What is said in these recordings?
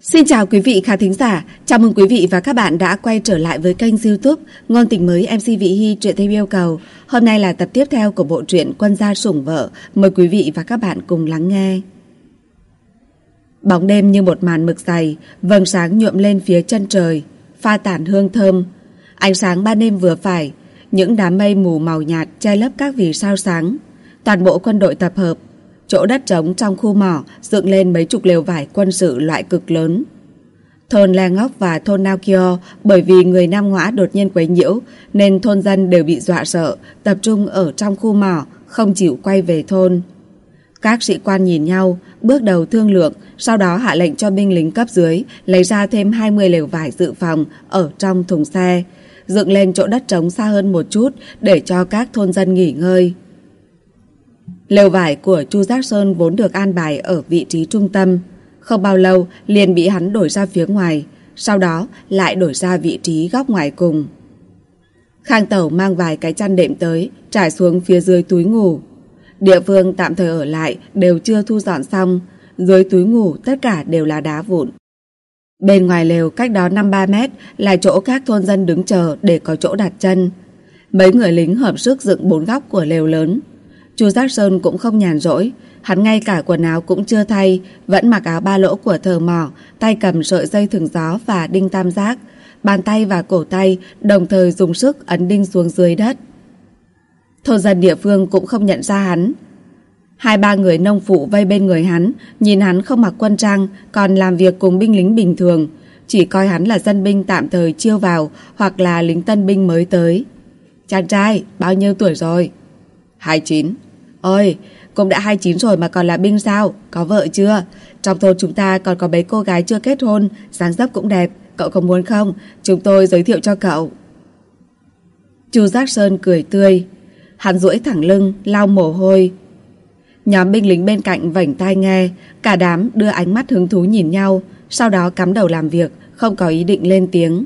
Xin chào quý vị khán thính giả, chào mừng quý vị và các bạn đã quay trở lại với kênh YouTube Ngôn Tình Mới MC Vị Hy truyện theo yêu cầu. Hôm nay là tập tiếp theo của bộ truyện Quân Gia Sủng Vợ, mời quý vị và các bạn cùng lắng nghe. Bóng đêm như một màn mực dày, vầng sáng nhuộm lên phía chân trời, pha tản hương thơm. Ánh sáng ban đêm vừa phải, những đám mây mù màu nhạt che lấp các vì sao sáng. Toàn bộ quân đội tập hợp. Chỗ đất trống trong khu mỏ dựng lên mấy chục lều vải quân sự loại cực lớn. Thôn Le Ngốc và thôn Nao Kio bởi vì người Nam Ngõa đột nhiên quấy nhiễu nên thôn dân đều bị dọa sợ, tập trung ở trong khu mỏ, không chịu quay về thôn. Các sĩ quan nhìn nhau, bước đầu thương lượng, sau đó hạ lệnh cho binh lính cấp dưới lấy ra thêm 20 lều vải dự phòng ở trong thùng xe, dựng lên chỗ đất trống xa hơn một chút để cho các thôn dân nghỉ ngơi. Lều vải của Chu Giác Sơn vốn được an bài ở vị trí trung tâm, không bao lâu liền bị hắn đổi ra phía ngoài, sau đó lại đổi ra vị trí góc ngoài cùng. Khang Tẩu mang vài cái chăn đệm tới, trải xuống phía dưới túi ngủ. Địa phương tạm thời ở lại đều chưa thu dọn xong, dưới túi ngủ tất cả đều là đá vụn. Bên ngoài lều cách đó 5-3 mét là chỗ các thôn dân đứng chờ để có chỗ đặt chân. Mấy người lính hợp sức dựng 4 góc của lều lớn. Chu Giác Sơn cũng không nhàn rỗi, hắn ngay cả quần áo cũng chưa thay, vẫn mặc áo ba lỗ của thợ mỏ, tay cầm sợi dây thừng gió và đinh tam giác, bàn tay và cổ tay đồng thời dùng sức ấn đinh xuống dưới đất. Thôn dân địa phương cũng không nhận ra hắn. 2-3 người nông phụ vây bên người hắn, nhìn hắn không mặc quân trang, còn làm việc cùng binh lính bình thường, chỉ coi hắn là dân binh tạm thời chiêu vào hoặc là lính tân binh mới tới. Chàng trai, bao nhiêu tuổi rồi? 29. Ôi, cũng đã 29 rồi mà còn là binh sao? Có vợ chưa? Trong thôn chúng ta còn có mấy cô gái chưa kết hôn, dáng dấp cũng đẹp, cậu có muốn không? Chúng tôi giới thiệu cho cậu. Chu Giác Sơn cười tươi, hắn duỗi thẳng lưng, lau mồ hôi. Nhóm binh lính bên cạnh vảnh tai nghe, cả đám đưa ánh mắt hứng thú nhìn nhau, sau đó cắm đầu làm việc, không có ý định lên tiếng.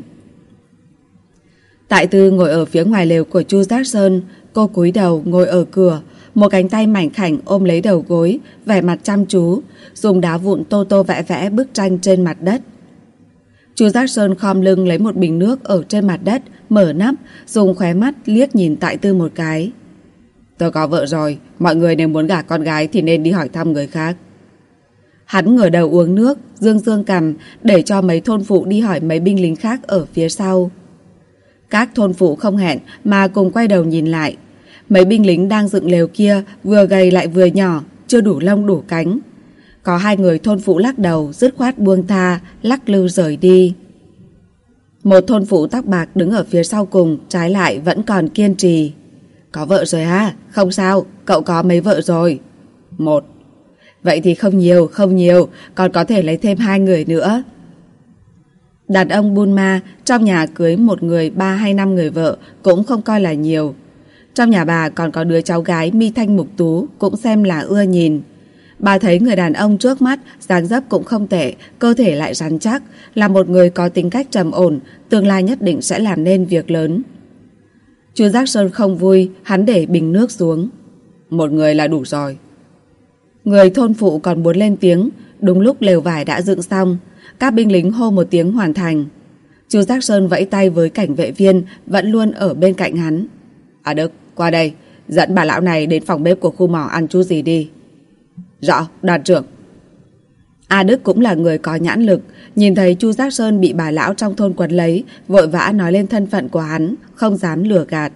Tại Tư ngồi ở phía ngoài lều của Chu Giác Sơn, cô cúi đầu ngồi ở cửa, một cánh tay mảnh khảnh ôm lấy đầu gối, vẻ mặt chăm chú, dùng đá vụn tô tô vẽ vẽ bức tranh trên mặt đất. Chu Giác Sơn khom lưng lấy một bình nước ở trên mặt đất, mở nắp, dùng khóe mắt liếc nhìn Tại Tư một cái. Tôi có vợ rồi, mọi người nếu muốn gả con gái thì nên đi hỏi thăm người khác. Hắn ngửa đầu uống nước, dương dương cằm, để cho mấy thôn phụ đi hỏi mấy binh lính khác ở phía sau. Các thôn phụ không hẹn mà cùng quay đầu nhìn lại. Mấy binh lính đang dựng lều kia vừa gầy lại vừa nhỏ, chưa đủ lông đủ cánh. Có 2 người thôn phụ lắc đầu, dứt khoát buông tha, lắc lư rời đi. Một thôn phụ tóc bạc đứng ở phía sau cùng, trái lại vẫn còn kiên trì. Có vợ rồi ha? Không sao, cậu có mấy vợ rồi? 1. Vậy thì không nhiều, còn có thể lấy thêm 2 người nữa. Đàn ông Bunma trong nhà cưới một người 3 hay 5 người vợ cũng không coi là nhiều. Trong nhà bà còn có đứa cháu gái mi thanh mục tú, cũng xem là ưa nhìn. Bà thấy người đàn ông trước mắt dáng dấp cũng không tệ, cơ thể lại rắn chắc, là một người có tính cách trầm ổn, tương lai nhất định sẽ làm nên việc lớn. Chu Giác Sơn không vui, hắn để bình nước xuống. Một người là đủ rồi. Người thôn phụ còn muốn lên tiếng, đúng lúc lều vải đã dựng xong. Các binh lính hô một tiếng hoàn thành. Chu Giác Sơn vẫy tay với cảnh vệ viên vẫn luôn ở bên cạnh hắn. À Đức, qua đây, dẫn bà lão này đến phòng bếp của khu mỏ ăn chút gì đi. Rõ, đoàn trưởng. A Đức cũng là người có nhãn lực, nhìn thấy Chu Giác Sơn bị bà lão trong thôn quấn lấy, vội vã nói lên thân phận của hắn, không dám lừa gạt.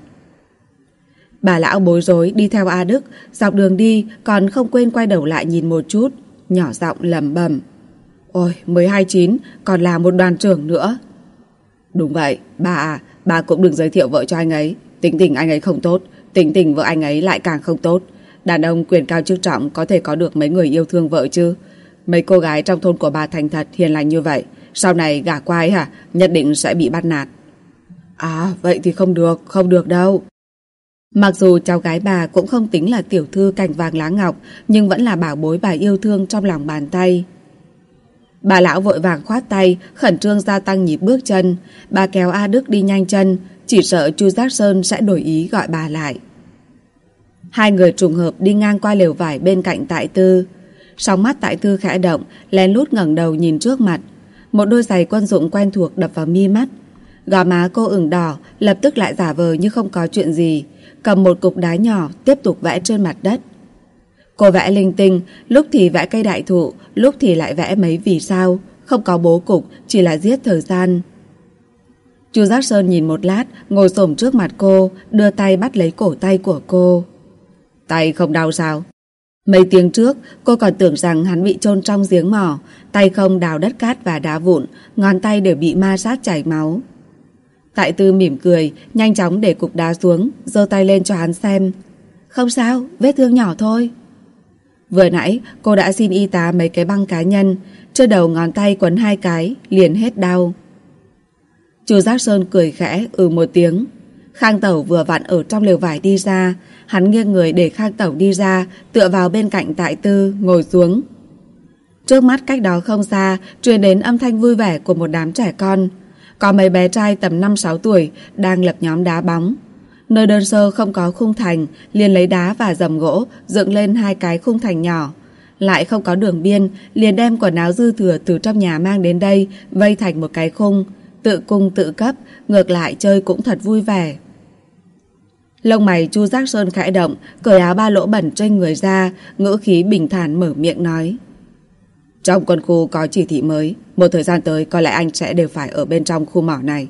Bà lão bối rối đi theo A Đức, dọc đường đi còn không quên quay đầu lại nhìn một chút, nhỏ giọng lẩm bẩm. Ôi, mới 29, còn là một đoàn trưởng nữa. Đúng vậy, bà cũng đừng giới thiệu vợ cho anh ấy. Tính tình anh ấy không tốt, tính tình vợ anh ấy lại càng không tốt. Đàn ông quyền cao chức trọng có thể có được mấy người yêu thương vợ chứ. Mấy cô gái trong thôn của bà thành thật hiền lành như vậy, sau này gả qua ấy hả, nhất định sẽ bị bắt nạt. À, vậy thì không được đâu. Mặc dù cháu gái bà cũng không tính là tiểu thư cành vàng lá ngọc, nhưng vẫn là bảo bối bà yêu thương trong lòng bàn tay. Bà lão vội vàng khoát tay, khẩn trương gia tăng nhịp bước chân. Bà kéo A Đức đi nhanh chân, chỉ sợ Chu Giác Sơn sẽ đổi ý gọi bà lại. 2 người trùng hợp đi ngang qua lều vải bên cạnh Tại Tư. Sóng mắt Tại Tư khẽ động, lén lút ngẩng đầu nhìn trước mặt. Một đôi giày quân dụng quen thuộc đập vào mi mắt. Gò má cô ửng đỏ, lập tức lại giả vờ như không có chuyện gì, cầm một cục đá nhỏ tiếp tục vẽ trên mặt đất. Cô vẽ linh tinh, lúc thì vẽ cây đại thụ, lúc thì lại vẽ mấy vì sao, không có bố cục, chỉ là giết thời gian. Chu Giác Sơn nhìn một lát, ngồi xổm trước mặt cô, đưa tay bắt lấy cổ tay của cô. Tay không đau sao? Mấy tiếng trước, cô còn tưởng rằng hắn bị chôn trong giếng mỏ, tay không đào đất cát và đá vụn, ngón tay đều bị ma sát chảy máu. Tại Tư mỉm cười, nhanh chóng để cục đá xuống, giơ tay lên cho hắn xem. Không sao, vết thương nhỏ thôi. Vừa nãy, cô đã xin y tá mấy cái băng cá nhân, trên đầu ngón tay quấn 2 cái, liền hết đau. Chu Giác Sơn cười khẽ, một tiếng. Khang Tẩu vừa vặn ở trong lều vải đi ra, hắn nghiêng người để Khang Tẩu đi ra, tựa vào bên cạnh Tại Tư, ngồi xuống. Trước mắt cách đó không xa, truyền đến âm thanh vui vẻ của một đám trẻ con. Có mấy bé trai tầm 5-6 tuổi đang lập nhóm đá bóng. Nơi đơn sơ không có khung thành, liền lấy đá và dầm gỗ dựng lên 2 cái khung thành nhỏ. Lại không có đường biên, liền đem quần áo dư thừa từ trong nhà mang đến đây, vây thành một cái khung. Tự cung tự cấp, ngược lại chơi cũng thật vui vẻ. Lông mày Chu Giác Sơn khẽ động, cởi áo ba lỗ bẩn trên người ra, ngữ khí bình thản mở miệng nói. Trong quân khu có chỉ thị mới, một thời gian tới có lẽ anh sẽ đều phải ở bên trong khu mỏ này.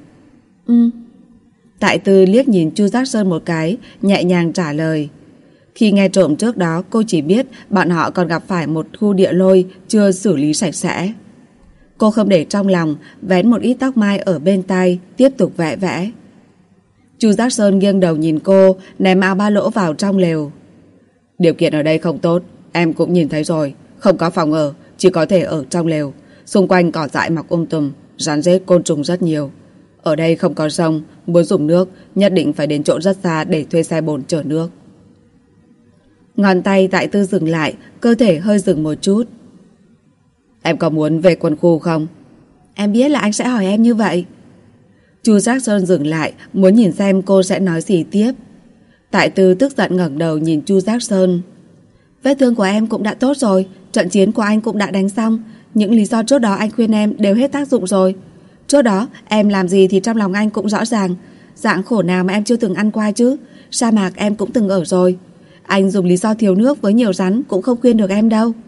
Tại Tư liếc nhìn Chu Giác Sơn một cái, nhẹ nhàng trả lời. Khi nghe trộm trước đó, cô chỉ biết bọn họ còn gặp phải một khu địa lôi chưa xử lý sạch sẽ. Cô không để trong lòng, vén một ít tóc mai ở bên tai, tiếp tục vẽ vẽ. Chu Giác Sơn nghiêng đầu nhìn cô, ném áo ba lỗ vào trong lều. Điều kiện ở đây không tốt, em cũng nhìn thấy rồi, không có phòng ở, chỉ có thể ở trong lều. Xung quanh cỏ dại mọc tùm, rắn rết côn trùng rất nhiều. Ở đây không có sông, muốn dùng nước nhất định phải đến chỗ rất xa để thuê xe bồn chở nước. Ngón tay Tại Tư dừng lại, cơ thể hơi dừng một chút. Em có muốn về quân khu không? Em biết là anh sẽ hỏi em như vậy. Chu Giác Sơn dừng lại, muốn nhìn xem cô sẽ nói gì tiếp. Tại Tư tức giận ngẩng đầu nhìn Chu Giác Sơn. Vết thương của em cũng đã tốt rồi, trận chiến của anh cũng đã đánh xong. Những lý do trước đó anh khuyên em đều hết tác dụng rồi. Trước đó em làm gì thì trong lòng anh cũng rõ ràng. Dạng khổ nào mà em chưa từng ăn qua chứ. Sa mạc em cũng từng ở rồi. Anh dùng lý do thiếu nước với nhiều rắn cũng không khuyên được em đâu.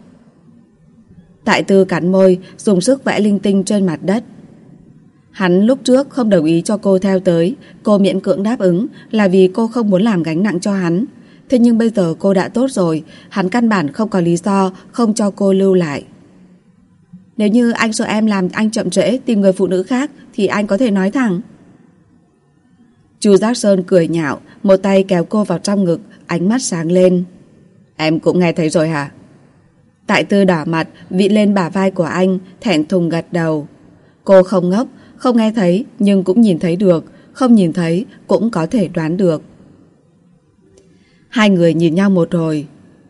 Tại Tư cắn môi, dùng sức vẽ linh tinh trên mặt đất. Hắn lúc trước không đồng ý cho cô theo tới, cô miễn cưỡng đáp ứng là vì cô không muốn làm gánh nặng cho hắn. Thế nhưng bây giờ cô đã tốt rồi, hắn căn bản không có lý do không cho cô lưu lại. Nếu như anh sợ em làm anh chậm trễ tìm người phụ nữ khác thì anh có thể nói thẳng. Chu Giác Sơn cười nhạo, một tay kéo cô vào trong ngực, ánh mắt sáng lên. Em cũng nghe thấy rồi hả? Tại Tư đỏ mặt, vĩ lên bả vai của anh, thẹn thùng gật đầu. Cô không ngốc, không nghe thấy nhưng cũng nhìn thấy được, không nhìn thấy cũng có thể đoán được. Hai người nhìn nhau một hồi.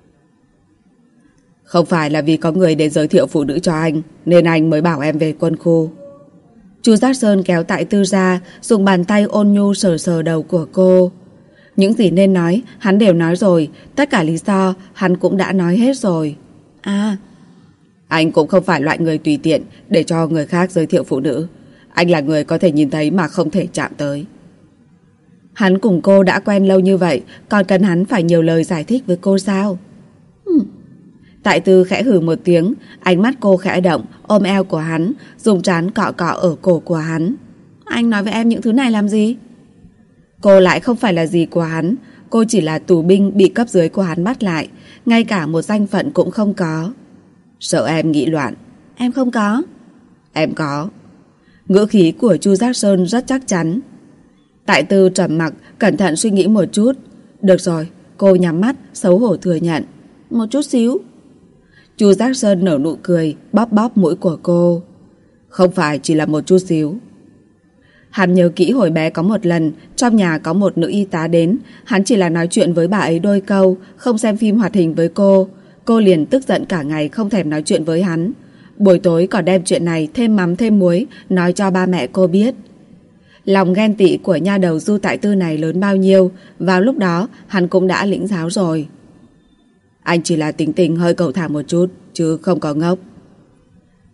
Không phải là vì có người đến giới thiệu phụ nữ cho anh nên anh mới bảo em về quân khu. Chu Giác Sơn kéo Tại Tư ra, dùng bàn tay ôn nhu sờ sờ đầu của cô. Những gì nên nói hắn đều nói rồi, tất cả lý do hắn cũng đã nói hết rồi. Anh cũng không phải loại người tùy tiện để cho người khác giới thiệu phụ nữ. Anh là người có thể nhìn thấy mà không thể chạm tới. Hắn cùng cô đã quen lâu như vậy, còn cần hắn phải nhiều lời giải thích với cô sao? Tại Tư khẽ hừ một tiếng, ánh mắt cô khẽ động, ôm eo của hắn, dùng trán cọ cọ ở cổ của hắn. Anh nói với em những thứ này làm gì? Cô lại không phải là gì của hắn, cô chỉ là tù binh bị cấp dưới của hắn bắt lại, ngay cả một danh phận cũng không có. Sợ em nghĩ loạn. Em không có. Em có. Ngữ khí của Chu Giác Sơn rất chắc chắn. Tại Tư trầm mặc, cẩn thận suy nghĩ một chút. Được rồi, cô nhắm mắt, xấu hổ thừa nhận. Một chút xíu. Chu Giác Sơn nở nụ cười, bóp bóp mũi của cô. Không phải chỉ là một chút xíu. Hắn nhớ kỹ hồi bé có một lần trong nhà có một nữ y tá đến, hắn chỉ là nói chuyện với bà ấy đôi câu, không xem phim hoạt hình với cô. Cô liền tức giận cả ngày không thèm nói chuyện với hắn. Buổi tối còn đem chuyện này thêm mắm thêm muối nói cho ba mẹ cô biết. Lòng ghen tị của nha đầu Du Tại Tư này lớn bao nhiêu, vào lúc đó hắn cũng đã lĩnh giáo rồi. Anh chỉ là tính tình hơi cẩu thả một chút, chứ không có ngốc.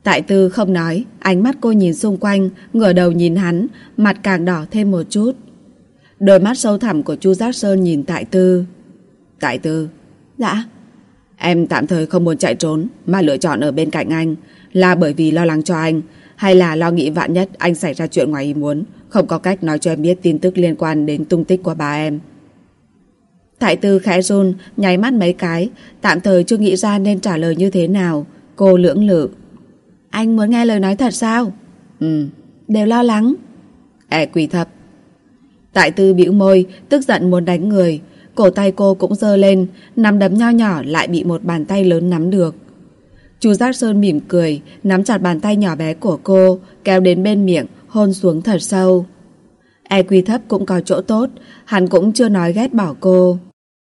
Tại Tư không nói, ánh mắt cô nhìn xung quanh, ngửa đầu nhìn hắn, mặt càng đỏ thêm một chút. Đôi mắt sâu thẳm của Chu Giác Sơn nhìn Tại Tư. Tại Tư. Dạ. Em tạm thời không muốn chạy trốn mà lựa chọn ở bên cạnh anh là bởi vì lo lắng cho anh, hay là lo nghĩ vạn nhất anh xảy ra chuyện ngoài ý muốn, không có cách nói cho em biết tin tức liên quan đến tung tích của ba em? Tại Tư khẽ run, nháy mắt mấy cái, tạm thời chưa nghĩ ra nên trả lời như thế nào. Cô lưỡng lự. Anh muốn nghe lời nói thật sao? Đều lo lắng. Quỳ thấp. Tại Tư bĩu môi, tức giận muốn đánh người. Cổ tay cô cũng giơ lên, nắm đấm nho nhỏ lại bị một bàn tay lớn nắm được. Chu Giác Sơn mỉm cười, nắm chặt bàn tay nhỏ bé của cô, kéo đến bên miệng, hôn xuống thật sâu. EQ thấp cũng có chỗ tốt, hắn cũng chưa nói ghét bỏ cô.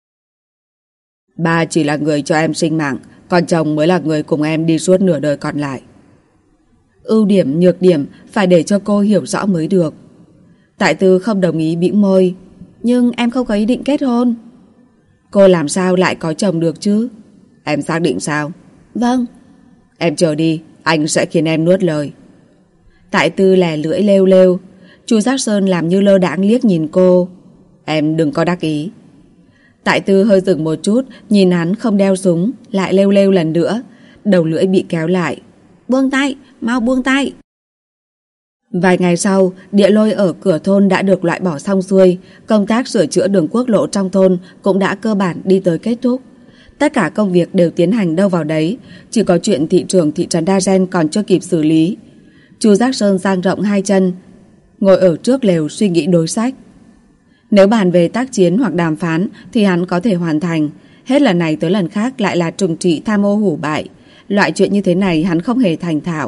Ba chỉ là người cho em sinh mạng, còn chồng mới là người cùng em đi suốt nửa đời còn lại. Ưu điểm, nhược điểm phải để cho cô hiểu rõ mới được. Tại Tư không đồng ý, bĩu môi. Nhưng em không có ý định kết hôn. Cô làm sao lại có chồng được chứ? Em xác định sao? Vâng. Em chờ đi, anh sẽ khiến em nuốt lời. Tại Tư lè lưỡi lêu lêu. Chu Giác Sơn làm như lơ đãng liếc nhìn cô. Em đừng có đắc ý. Tại Tư hơi dừng một chút, nhìn hắn không đeo súng, lại lêu lêu lần nữa. Đầu lưỡi bị kéo lại. Buông tay, mau buông tay. Vài ngày sau, địa lôi ở cửa thôn đã được loại bỏ xong xuôi, công tác sửa chữa đường quốc lộ trong thôn cũng đã cơ bản đi tới kết thúc. Tất cả công việc đều tiến hành đâu vào đấy, chỉ có chuyện thị trưởng thị trấn Đa Gen còn chưa kịp xử lý. Chu Giác Sơn dang rộng hai chân, ngồi ở trước lều suy nghĩ đối sách. Nếu bàn về tác chiến hoặc đàm phán thì hắn có thể hoàn thành, hết lần này tới lần khác lại là trừng trị tham ô hủ bại. Loại chuyện như thế này hắn không hề thành thạo.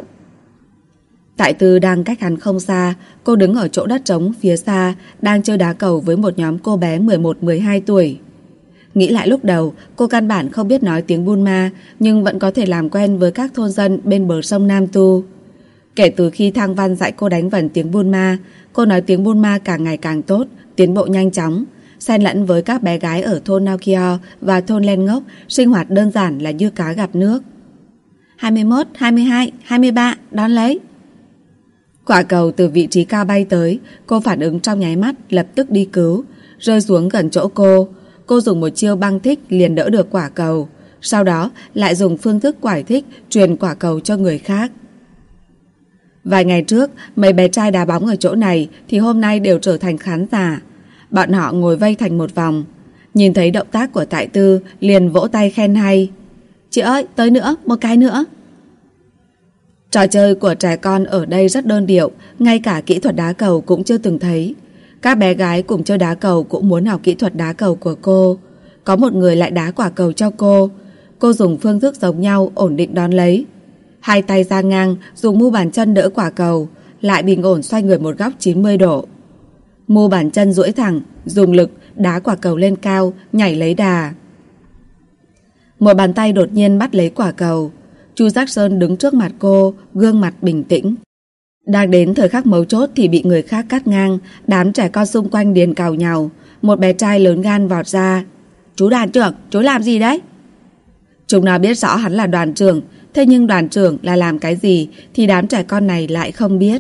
Tại Tư đang cách hắn không xa, cô đứng ở chỗ đất trống phía xa, đang chơi đá cầu với một nhóm cô bé 11-12 tuổi. Nghĩ lại lúc đầu, cô căn bản không biết nói tiếng Burma, nhưng vẫn có thể làm quen với các thôn dân bên bờ sông Nam Tu. Kể từ khi Thang Văn dạy cô đánh vần tiếng Burma, cô nói tiếng Burma càng ngày càng tốt, tiến bộ nhanh chóng, xen lẫn với các bé gái ở thôn Naokio và thôn Len Ngốc, sinh hoạt đơn giản là như cá gặp nước. 21, 22, 23, đón lấy. Quả cầu từ vị trí cao bay tới, cô phản ứng trong nháy mắt, lập tức đi cứu, rơi xuống gần chỗ cô. Cô dùng một chiêu băng thích liền đỡ được quả cầu, sau đó lại dùng phương thức quải thích truyền quả cầu cho người khác. Vài ngày trước, mấy bé trai đá bóng ở chỗ này thì hôm nay đều trở thành khán giả. Bọn họ ngồi vây thành một vòng, nhìn thấy động tác của Tại Tư liền vỗ tay khen hay. Chị ơi, tới nữa, một cái nữa. Trò chơi của trẻ con ở đây rất đơn điệu, ngay cả kỹ thuật đá cầu cũng chưa từng thấy. Các bé gái cùng chơi đá cầu cũng muốn học kỹ thuật đá cầu của cô. Có một người lại đá quả cầu cho cô. Cô dùng phương thức giống nhau ổn định đón lấy. Hai tay ra ngang, dùng mu bàn chân đỡ quả cầu, lại bình ổn xoay người một góc 90 độ. Mu bàn chân duỗi thẳng, dùng lực đá quả cầu lên cao, nhảy lấy đà. Một bàn tay đột nhiên bắt lấy quả cầu. Chu Giác Sơn đứng trước mặt cô, gương mặt bình tĩnh. Đang đến thời khắc mấu chốt thì bị người khác cắt ngang, đám trẻ con xung quanh điền cào nhào. Một bé trai lớn gan vọt ra. Chú đoàn trưởng, chú làm gì đấy? Chúng nó biết rõ hắn là đoàn trưởng, thế nhưng đoàn trưởng là làm cái gì thì đám trẻ con này lại không biết.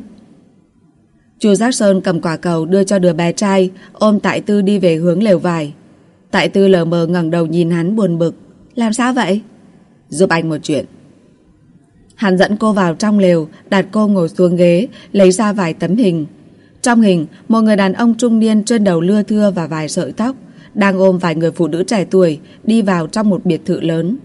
Chu Giác Sơn cầm quả cầu đưa cho đứa bé trai, ôm Tại Tư đi về hướng lều vải. Tại Tư lờ mờ ngẩng đầu nhìn hắn buồn bực. Làm sao vậy? Giúp anh một chuyện. Hắn dẫn cô vào trong lều, đặt cô ngồi xuống ghế, lấy ra vài tấm hình. Trong hình, một người đàn ông trung niên trên đầu lưa thưa và vài sợi tóc, đang ôm vài người phụ nữ trẻ tuổi, đi vào trong một biệt thự lớn.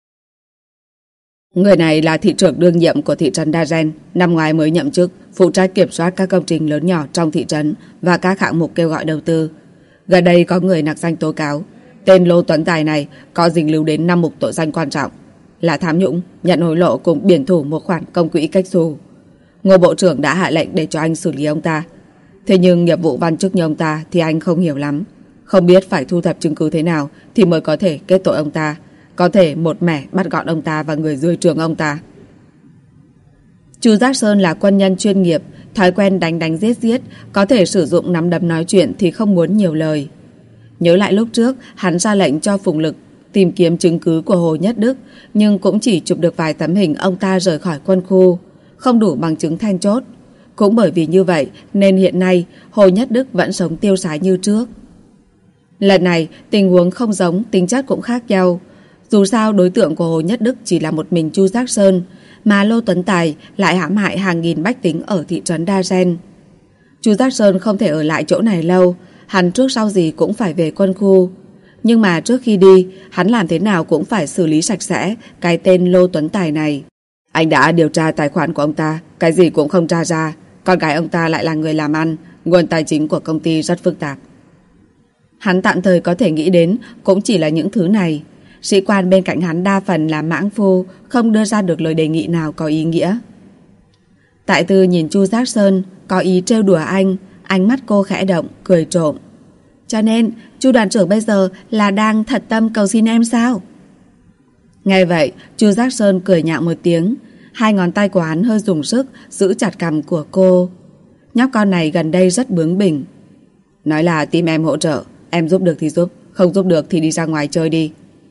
Người này là thị trưởng đương nhiệm của thị trấn Đa Gen, năm ngoái mới nhậm chức, phụ trách kiểm soát các công trình lớn nhỏ trong thị trấn và các hạng mục kêu gọi đầu tư. Gần đây có người nặc danh tố cáo, tên Lô Tuấn Tài này có dính líu đến 5 mục tội danh quan trọng, là tham nhũng, nhận hối lộ cùng biển thủ một khoản công quỹ cách xù. Ngô Bộ trưởng đã hạ lệnh để cho anh xử lý ông ta. Thế nhưng nghiệp vụ văn chức như ông ta thì anh không hiểu lắm, không biết phải thu thập chứng cứ thế nào thì mới có thể kết tội ông ta, có thể một mẻ bắt gọn ông ta và người dưới trướng ông ta. Chu Giác Sơn là quân nhân chuyên nghiệp, thói quen đánh đánh giết giết, có thể sử dụng nắm đấm nói chuyện thì không muốn nhiều lời. Nhớ lại lúc trước hắn ra lệnh cho Phùng Lực tìm kiếm chứng cứ của Hồ Nhất Đức, nhưng cũng chỉ chụp được vài tấm hình ông ta rời khỏi quân khu, không đủ bằng chứng then chốt. Cũng bởi vì như vậy nên hiện nay Hồ Nhất Đức vẫn sống tiêu sái như trước. Lần này tình huống không giống, tính chất cũng khác nhau. Dù sao đối tượng của Hồ Nhất Đức chỉ là một mình Chu Giác Sơn, mà Lô Tuấn Tài lại hãm hại hàng nghìn bách tính ở thị trấn Đa Gen. Chu Giác Sơn không thể ở lại chỗ này lâu, hắn trước sau gì cũng phải về quân khu. Nhưng mà trước khi đi, hắn làm thế nào cũng phải xử lý sạch sẽ cái tên Lô Tuấn Tài này. Anh đã điều tra tài khoản của ông ta, cái gì cũng không tra ra. Con gái ông ta lại là người làm ăn, nguồn tài chính của công ty rất phức tạp. Hắn tạm thời có thể nghĩ đến cũng chỉ là những thứ này. Sĩ quan bên cạnh hắn đa phần là mãng phu, không đưa ra được lời đề nghị nào có ý nghĩa. Tại Tư nhìn Chu Giác Sơn, có ý trêu đùa anh, ánh mắt cô khẽ động, cười trộm. Cho nên, Chu đoàn trưởng bây giờ là đang thật tâm cầu xin em sao? Nghe vậy, Chu Giác Sơn cười nhạo một tiếng, hai ngón tay của hắn hơi dùng sức giữ chặt cằm của cô. Nhóc con này gần đây rất bướng bỉnh. Nói là tìm em hỗ trợ, em giúp được thì giúp, không giúp được thì đi ra ngoài chơi đi.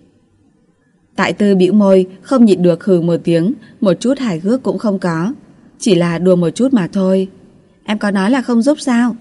Tại Tư bĩu môi, không nhịn được hừ một tiếng, một chút hài hước cũng không có. Chỉ là đùa một chút mà thôi. Em có nói là không giúp sao?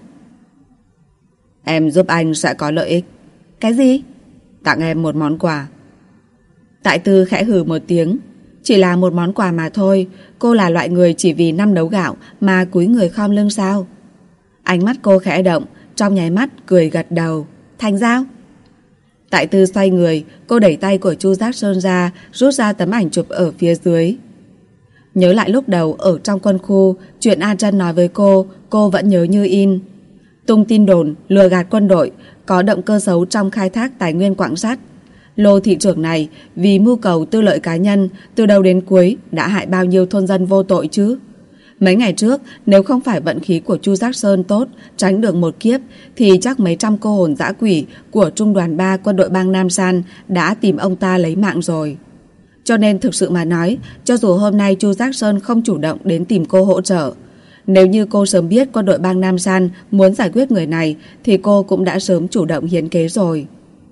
Em giúp anh sẽ có lợi ích. Cái gì? Tặng em một món quà. Tại Tư khẽ hừ một tiếng. Chỉ là một món quà mà thôi. Cô là loại người chỉ vì 5 đấu gạo mà cúi người khom lưng sao? Ánh mắt cô khẽ động, trong nháy mắt cười gật đầu. Thành giao. Tại Tư xoay người, cô đẩy tay của Chu Giác Sơn ra, rút ra tấm ảnh chụp ở phía dưới. Nhớ lại lúc đầu ở trong quân khu, chuyện A Trân nói với cô vẫn nhớ như in. Tung tin đồn, lừa gạt quân đội, có động cơ xấu trong khai thác tài nguyên quặng sắt. Lô thị trưởng này vì mưu cầu tư lợi cá nhân, từ đầu đến cuối đã hại bao nhiêu thôn dân vô tội chứ. Mấy ngày trước, nếu không phải vận khí của Chu Giác Sơn tốt, tránh được một kiếp, thì chắc mấy trăm cô hồn dã quỷ của Trung đoàn 3 quân đội bang Nam San đã tìm ông ta lấy mạng rồi. Cho nên thực sự mà nói, cho dù hôm nay Chu Giác Sơn không chủ động đến tìm cô hỗ trợ, nếu như cô sớm biết quân đội bang Nam San muốn giải quyết người này, thì cô cũng đã sớm chủ động hiến kế rồi.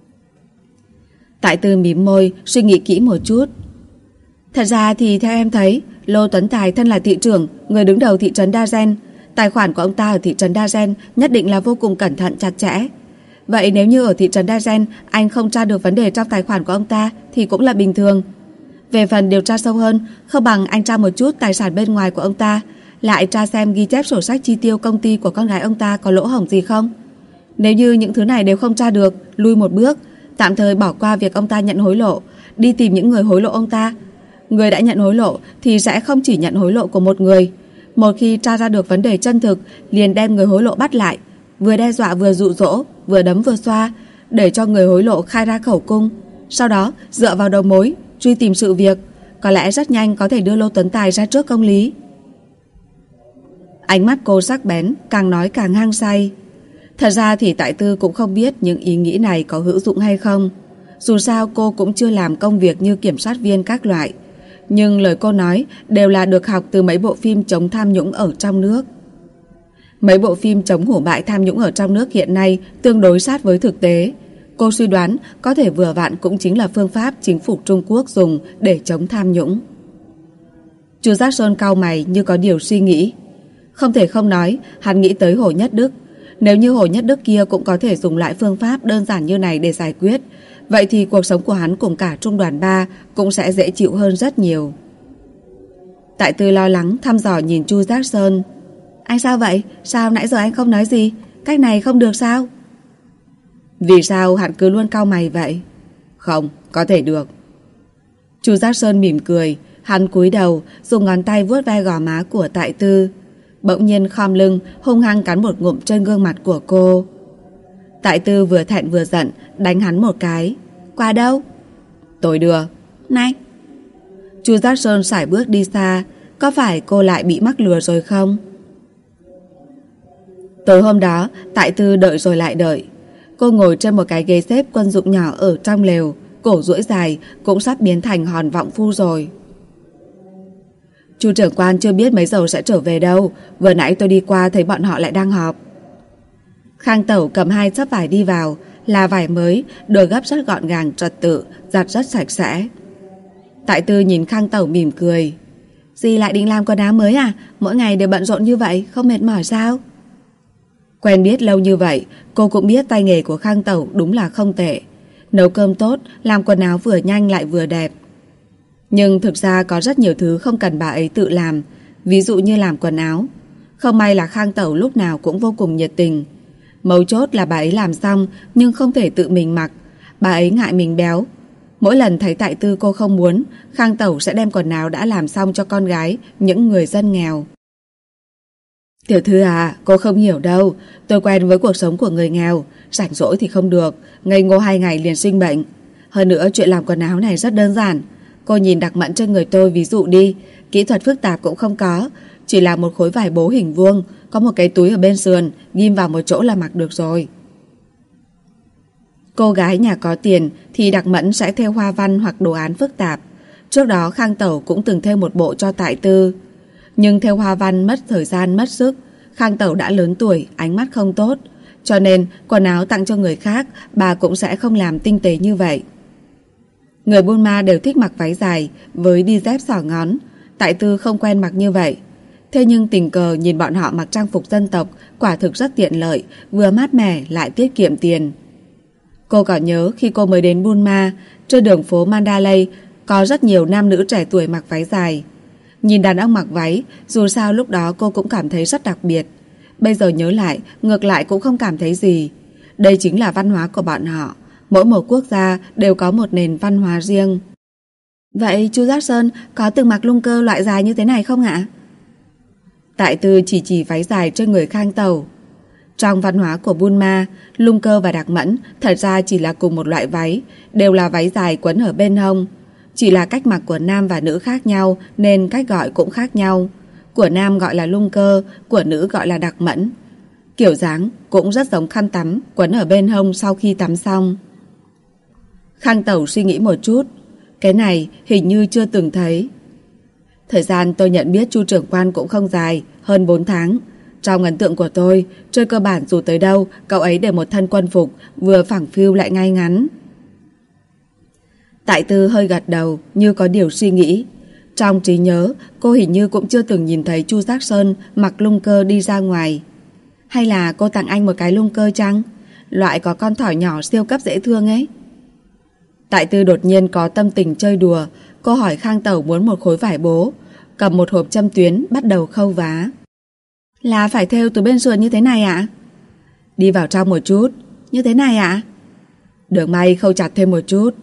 Tại Tư mím môi, suy nghĩ kỹ một chút. Thật ra thì theo em thấy, Lô Tuấn Tài thân là thị trưởng, người đứng đầu thị trấn Đa Gen. Tài khoản của ông ta ở thị trấn Đa Gen nhất định là vô cùng cẩn thận chặt chẽ. Vậy nếu như ở thị trấn Đa Gen anh không tra được vấn đề trong tài khoản của ông ta thì cũng là bình thường. Về phần điều tra sâu hơn, không bằng anh tra một chút tài sản bên ngoài của ông ta, lại tra xem ghi chép sổ sách chi tiêu công ty của con gái ông ta có lỗ hổng gì không. Nếu như những thứ này đều không tra được, lui một bước, tạm thời bỏ qua việc ông ta nhận hối lộ, đi tìm những người hối lộ ông ta. Người đã nhận hối lộ thì sẽ không chỉ nhận hối lộ của một người. Một khi tra ra được vấn đề chân thực, liền đem người hối lộ bắt lại, vừa đe dọa vừa dụ dỗ, vừa đấm vừa xoa, để cho người hối lộ khai ra khẩu cung. Sau đó dựa vào đầu mối truy tìm sự việc, có lẽ rất nhanh có thể đưa Lô Tuấn Tài ra trước công lý. Ánh mắt cô sắc bén, càng nói càng hăng say. Thật ra thì Tại Tư cũng không biết những ý nghĩ này có hữu dụng hay không. Dù sao cô cũng chưa làm công việc như kiểm sát viên các loại, nhưng lời cô nói đều là được học từ mấy bộ phim chống tham nhũng ở trong nước. Mấy bộ phim chống hủ bại tham nhũng ở trong nước hiện nay tương đối sát với thực tế. Cô suy đoán có thể vừa vặn cũng chính là phương pháp chính phủ Trung Quốc dùng để chống tham nhũng. Chu Giác Sơn cau mày như có điều suy nghĩ. Không thể không nói, hắn nghĩ tới Hồ Nhất Đức. Nếu như Hồ Nhất Đức kia cũng có thể dùng lại phương pháp đơn giản như này để giải quyết, vậy thì cuộc sống của hắn cùng cả Trung đoàn 3 cũng sẽ dễ chịu hơn rất nhiều. Tại Tư lo lắng thăm dò nhìn Chu Giác Sơn. Anh sao vậy? Sao nãy giờ anh không nói gì? Cách này không được sao? Vì sao hắn cứ luôn cau mày vậy? Không, có thể được. Chu Giác Sơn mỉm cười, hắn cúi đầu, dùng ngón tay vuốt ve gò má của Tại Tư. Bỗng nhiên khom lưng, hung hăng cắn một ngụm trên gương mặt của cô. Tại Tư vừa thẹn vừa giận, đánh hắn một cái. Qua đâu? Tôi đưa. Này. Chu Giác Sơn sải bước đi xa. Có phải cô lại bị mắc lừa rồi không? Tối hôm đó, Tại Tư đợi rồi lại đợi. Cô ngồi trên một cái ghế xếp quân dụng nhỏ ở trong lều, cổ duỗi dài, cũng sắp biến thành hòn vọng phu rồi. Chu trưởng quan chưa biết mấy giờ sẽ trở về đâu. Vừa nãy tôi đi qua thấy bọn họ lại đang họp. Khang Tẩu cầm 2 xấp vải đi vào, là vải mới, được gấp rất gọn gàng trật tự, giặt rất sạch sẽ. Tại Tư nhìn Khang Tẩu mỉm cười. Dì lại định làm quần áo mới à? Mỗi ngày đều bận rộn như vậy, không mệt mỏi sao? Quen biết lâu như vậy, cô cũng biết tay nghề của Khang Tẩu đúng là không tệ. Nấu cơm tốt, làm quần áo vừa nhanh lại vừa đẹp. Nhưng thực ra có rất nhiều thứ không cần bà ấy tự làm, ví dụ như làm quần áo. Không may là Khang Tẩu lúc nào cũng vô cùng nhiệt tình. Mấu chốt là bà ấy làm xong nhưng không thể tự mình mặc. Bà ấy ngại mình béo. Mỗi lần thấy Tại Tư cô không muốn, Khang Tẩu sẽ đem quần áo đã làm xong cho con gái, những người dân nghèo. Tiểu thư à, cô không hiểu đâu. Tôi quen với cuộc sống của người nghèo. Rảnh rỗi thì không được, ngây ngô 2 ngày liền sinh bệnh. Hơn nữa chuyện làm quần áo này rất đơn giản. Cô nhìn đặc mẫn trên người tôi ví dụ đi. Kỹ thuật phức tạp cũng không có, chỉ là một khối vải bố hình vuông, có một cái túi ở bên sườn, ghim vào một chỗ là mặc được rồi. Cô gái nhà có tiền thì đặc mẫn sẽ thêu hoa văn hoặc đồ án phức tạp. Trước đó Khang Tẩu cũng từng thêu một bộ cho Tại Tư. Nhưng thêu hoa văn mất thời gian mất sức. Khang Tẩu đã lớn tuổi, ánh mắt không tốt, cho nên quần áo tặng cho người khác bà cũng sẽ không làm tinh tế như vậy. Người buôn ma đều thích mặc váy dài với đi dép xỏ ngón. Tại Tư không quen mặc như vậy. Thế nhưng tình cờ nhìn bọn họ mặc trang phục dân tộc quả thực rất tiện lợi, vừa mát mẻ lại tiết kiệm tiền. Cô còn nhớ khi cô mới đến Buôn Ma, trên đường phố Mandalay có rất nhiều nam nữ trẻ tuổi mặc váy dài. Nhìn đàn ông mặc váy, dù sao lúc đó cô cũng cảm thấy rất đặc biệt. Bây giờ nhớ lại, ngược lại cũng không cảm thấy gì. Đây chính là văn hóa của bọn họ. Mỗi một quốc gia đều có một nền văn hóa riêng. Vậy chú Jackson có từng mặc lung cơ loại dài như thế này không ạ? Tại Tư chỉ váy dài trên người Khang Tẩu. Trong văn hóa của Buôn Ma, lung cơ và đặc mẫn thật ra chỉ là cùng một loại váy, đều là váy dài quấn ở bên hông. Chỉ là cách mặc của nam và nữ khác nhau nên cách gọi cũng khác nhau. Của nam gọi là lung cơ, của nữ gọi là đặc mẫn. Kiểu dáng cũng rất giống khăn tắm quấn ở bên hông sau khi tắm xong. Khang Tẩu suy nghĩ một chút. Cái này hình như chưa từng thấy. Thời gian tôi nhận biết Chu trưởng quan cũng không dài, hơn 4 tháng. Trong ấn tượng của tôi, trên cơ bản dù tới đâu, cậu ấy đều một thân quân phục, vừa phẳng phiu lại ngay ngắn. Tại Tư hơi gật đầu, như có điều suy nghĩ. Trong trí nhớ, cô hình như cũng chưa từng nhìn thấy Chu Jackson mặc lung cơ đi ra ngoài. Hay là cô tặng anh một cái lung cơ chăng? Loại có con thỏ nhỏ siêu cấp dễ thương ấy. Tại Tư đột nhiên có tâm tình chơi đùa. Cô hỏi Khang Tẩu muốn một khối vải bố, cầm một hộp châm tuyến bắt đầu khâu vá. Là phải thêu từ bên sườn như thế này ạ? Đi vào trong một chút. Như thế này ạ? Đường may khâu chặt thêm một chút.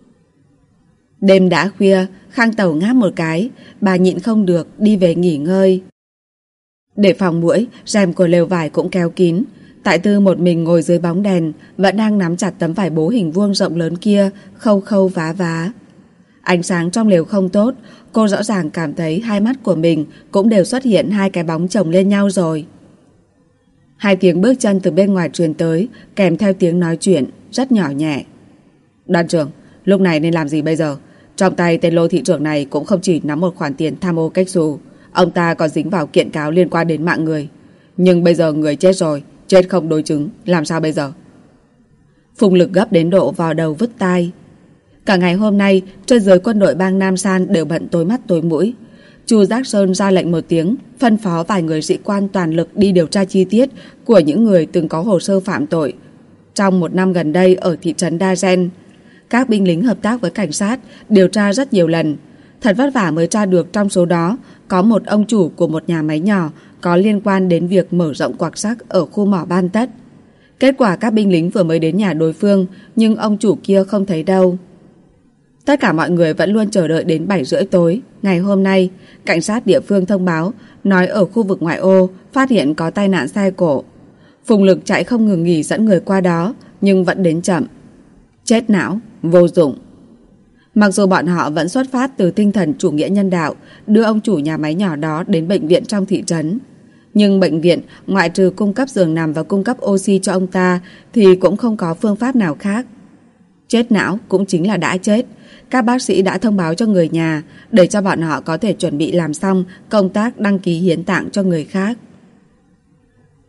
Đêm đã khuya, Khang Tẩu ngáp một cái, bà nhịn không được đi về nghỉ ngơi. Để phòng muỗi, rèm của lều vải cũng kéo kín. Tại Tư một mình ngồi dưới bóng đèn, vẫn đang nắm chặt tấm vải bố hình vuông rộng lớn kia, khâu vá vá. Ánh sáng trong lều không tốt, cô rõ ràng cảm thấy hai mắt của mình cũng đều xuất hiện hai cái bóng chồng lên nhau rồi. Hai tiếng bước chân từ bên ngoài truyền tới, kèm theo tiếng nói chuyện rất nhỏ nhẹ. Đoàn trưởng, lúc này nên làm gì bây giờ? Trong tay tên Lô thị trưởng này cũng không chỉ nắm một khoản tiền tham ô cách xù, ông ta còn dính vào kiện cáo liên quan đến mạng người. Nhưng bây giờ người chết rồi, chết không đối chứng, làm sao bây giờ? Phùng Lực gấp đến độ vào đầu vứt tai. Cả ngày hôm nay, trên dưới quân đội bang Nam San đều bận tối mắt tối mũi. Chu Jackson ra lệnh một tiếng, phân phó vài người sĩ quan toàn lực đi điều tra chi tiết của những người từng có hồ sơ phạm tội trong 1 năm gần đây ở thị trấn Dagen. Các binh lính hợp tác với cảnh sát điều tra rất nhiều lần. Thật vất vả mới tra được trong số đó có một ông chủ của một nhà máy nhỏ có liên quan đến việc mở rộng quặng sắt ở khu mỏ Ban Tất. Kết quả các binh lính vừa mới đến nhà đối phương, nhưng ông chủ kia không thấy đâu. Tất cả mọi người vẫn luôn chờ đợi đến 7:30 tối. Ngày hôm nay, cảnh sát địa phương thông báo nói ở khu vực ngoại ô phát hiện có tai nạn xe cộ. Phùng Lực chạy không ngừng nghỉ dẫn người qua đó, nhưng vẫn đến chậm. Chết não, vô dụng. Mặc dù bọn họ vẫn xuất phát từ tinh thần chủ nghĩa nhân đạo, đưa ông chủ nhà máy nhỏ đó đến bệnh viện trong thị trấn. Nhưng bệnh viện, ngoại trừ cung cấp giường nằm và cung cấp oxy cho ông ta, thì cũng không có phương pháp nào khác. Chết não cũng chính là đã chết. Các bác sĩ đã thông báo cho người nhà để cho bọn họ có thể chuẩn bị làm xong công tác đăng ký hiến tạng cho người khác.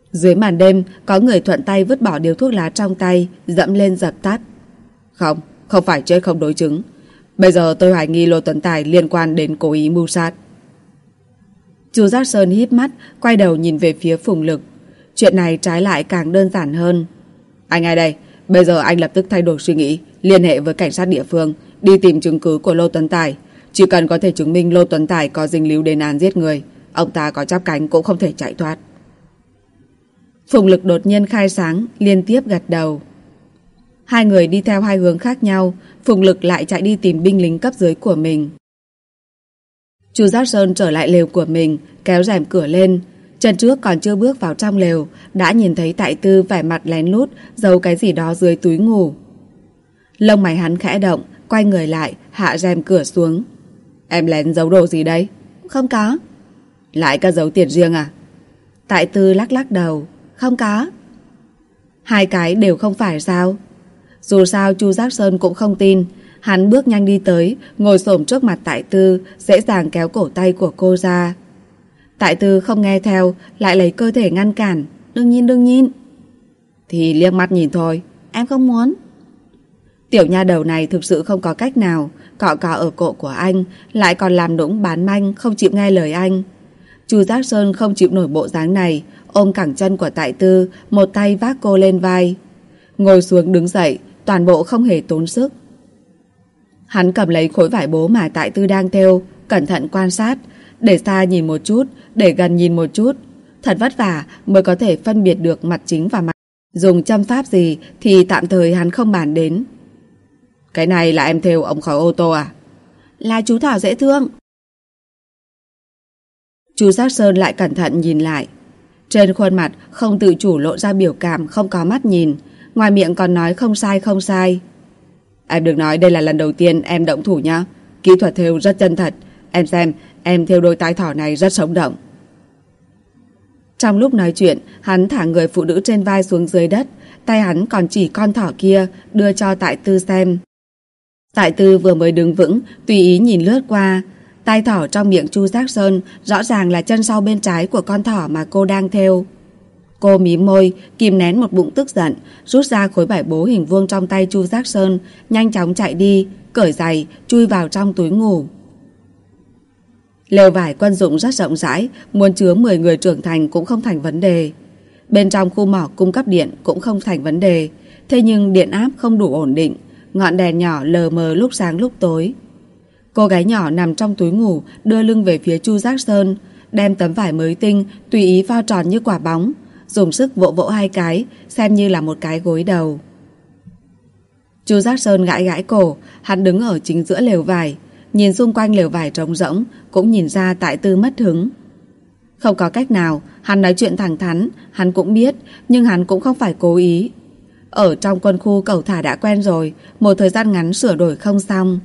Dưới màn đêm, có người thuận tay vứt bỏ điếu thuốc lá trong tay, dẫm lên dập tắt. Không phải chết không đối chứng. Bây giờ tôi hoài nghi Lô Tuấn Tài liên quan đến cố ý mưu sát. Chu Giác Sơn híp mắt, quay đầu nhìn về phía Phùng Lực. Chuyện này trái lại càng đơn giản hơn. Anh ai đây? Bây giờ anh lập tức thay đổi suy nghĩ, liên hệ với cảnh sát địa phương, đi tìm chứng cứ của Lô Tuấn Tài. Chỉ cần có thể chứng minh Lô Tuấn Tài có dính líu đến án giết người, ông ta có chắp cánh cũng không thể chạy thoát. Phùng Lực đột nhiên khai sáng, liên tiếp gật đầu. Hai người đi theo hai hướng khác nhau, Phùng Lực lại chạy đi tìm binh lính cấp dưới của mình. Chu Giác Sơn trở lại lều của mình, kéo rèm cửa lên. Chân trước còn chưa bước vào trong lều, đã nhìn thấy Tại Tư vẻ mặt lén lút, giấu cái gì đó dưới túi ngủ. Lông mày hắn khẽ động, quay người lại, hạ rèm cửa xuống. Em lén giấu đồ gì đấy? Không có. Lại cất giấu tiền riêng à? Tại Tư lắc lắc đầu. Không có. Hai cái đều không phải sao? Dù sao Chu Giác Sơn cũng không tin. Hắn bước nhanh đi tới, ngồi xổm trước mặt Tại Tư, dễ dàng kéo cổ tay của cô ra. Tại Tư không nghe theo, lại lấy cơ thể ngăn cản. Đừng nhìn. Thì liếc mắt nhìn thôi. Em không muốn. Tiểu nha đầu này thực sự không có cách nào, cọ cọ ở cổ của anh, lại còn làm nũng bán manh, không chịu nghe lời anh. Chu Giác Sơn không chịu nổi bộ dáng này, ôm cẳng chân của Tại Tư, một tay vác cô lên vai. Ngồi xuống đứng dậy, toàn bộ không hề tốn sức. Hắn cầm lấy khối vải bố mà Tại Tư đang thêu, cẩn thận quan sát, để xa nhìn một chút, để gần nhìn một chút. Thật vất vả mới có thể phân biệt được mặt chính và mặt. Dùng châm pháp gì thì tạm thời hắn không bàn đến. Cái này là em thêu ống khói ô tô à? Là chú thỏ dễ thương. Chu Giác Sơn lại cẩn thận nhìn lại. Trên khuôn mặt không tự chủ lộ ra biểu cảm không có mắt nhìn, ngoài miệng còn nói không sai. Em đừng nói đây là lần đầu tiên em động thủ nhá. Kỹ thuật thêu rất chân thật. Em xem, em thêu đôi tai thỏ này rất sống động. Trong lúc nói chuyện, hắn thả người phụ nữ trên vai xuống dưới đất, tay hắn còn chỉ con thỏ kia, đưa cho Tại Tư xem. Tại Tư vừa mới đứng vững, tùy ý nhìn lướt qua. Tai thỏ trong miệng Chu Giác Sơn rõ ràng là chân sau bên trái của con thỏ mà cô đang thêu. Cô mím môi, kìm nén một bụng tức giận, rút ra khối vải bố hình vuông trong tay Chu Giác Sơn, nhanh chóng chạy đi, cởi giày, chui vào trong túi ngủ. Lều vải quân dụng rất rộng rãi, muốn chứa 10 người trưởng thành cũng không thành vấn đề. Bên trong khu mỏ cung cấp điện cũng không thành vấn đề, thế nhưng điện áp không đủ ổn định, ngọn đèn nhỏ lờ mờ lúc sáng lúc tối. Cô gái nhỏ nằm trong túi ngủ, đưa lưng về phía Chu Giác Sơn, đem tấm vải mới tinh tùy ý vo tròn như quả bóng, dùng sức vỗ vỗ hai cái, xem như là một cái gối đầu. Chu Giác Sơn gãi gãi cổ, hắn đứng ở chính giữa lều vải, nhìn xung quanh lều vải trống rỗng, cũng nhìn ra Tại Tư mất hứng. Không có cách nào, hắn nói chuyện thẳng thắn, hắn cũng biết, nhưng hắn cũng không phải cố ý. Ở trong quân khu cẩu thả đã quen rồi, một thời gian ngắn sửa đổi không xong.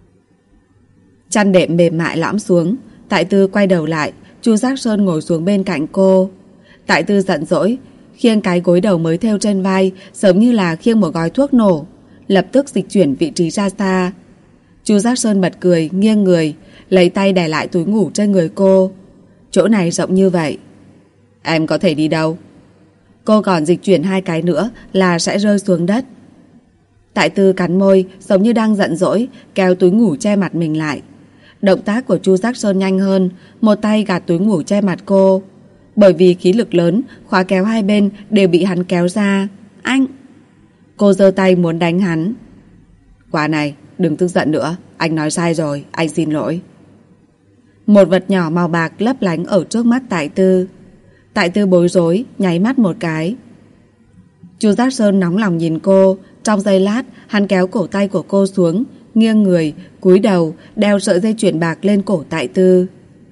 Chăn đệm mềm mại lõm xuống, Tại Tư quay đầu lại, Chu Giác Sơn ngồi xuống bên cạnh cô. Tại Tư giận dỗi, khiêng cái gối đầu mới thêu trên vai, giống như là khiêng một gói thuốc nổ, lập tức dịch chuyển vị trí ra xa. Chu Giác Sơn bật cười, nghiêng người, lấy tay đè lại túi ngủ trên người cô. Chỗ này rộng như vậy, em có thể đi đâu? Cô còn dịch chuyển hai cái nữa là sẽ rơi xuống đất. Tại Tư cắn môi, giống như đang giận dỗi, kéo túi ngủ che mặt mình lại. Động tác của Chu Giác Sơn nhanh hơn, một tay gạt túi ngủ che mặt cô. Bởi vì khí lực lớn, khóa kéo hai bên đều bị hắn kéo ra. Anh! Cô giơ tay muốn đánh hắn. Quả này, đừng tức giận nữa, anh nói sai rồi, anh xin lỗi. Một vật nhỏ màu bạc lấp lánh ở trước mắt Tại Tư. Tại Tư bối rối, nháy mắt một cái. Chu Giác Sơn nóng lòng nhìn cô. Trong giây lát, hắn kéo cổ tay của cô xuống, nghiêng người, cúi đầu, đeo sợi dây chuyền bạc lên cổ Tại Tư.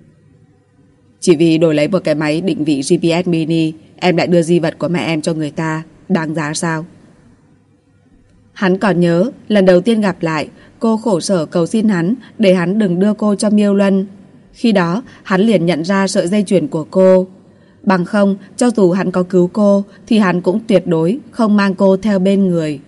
Chỉ vì đổi lấy một cái máy định vị GPS mini, em lại đưa di vật của mẹ em cho người ta, đáng giá sao? Hắn còn nhớ, lần đầu tiên gặp lại, cô khổ sở cầu xin hắn để hắn đừng đưa cô cho Miêu Luân. Khi đó, hắn liền nhận ra sợi dây chuyền của cô. Bằng không, cho dù hắn có cứu cô, thì hắn cũng tuyệt đối không mang cô theo bên người.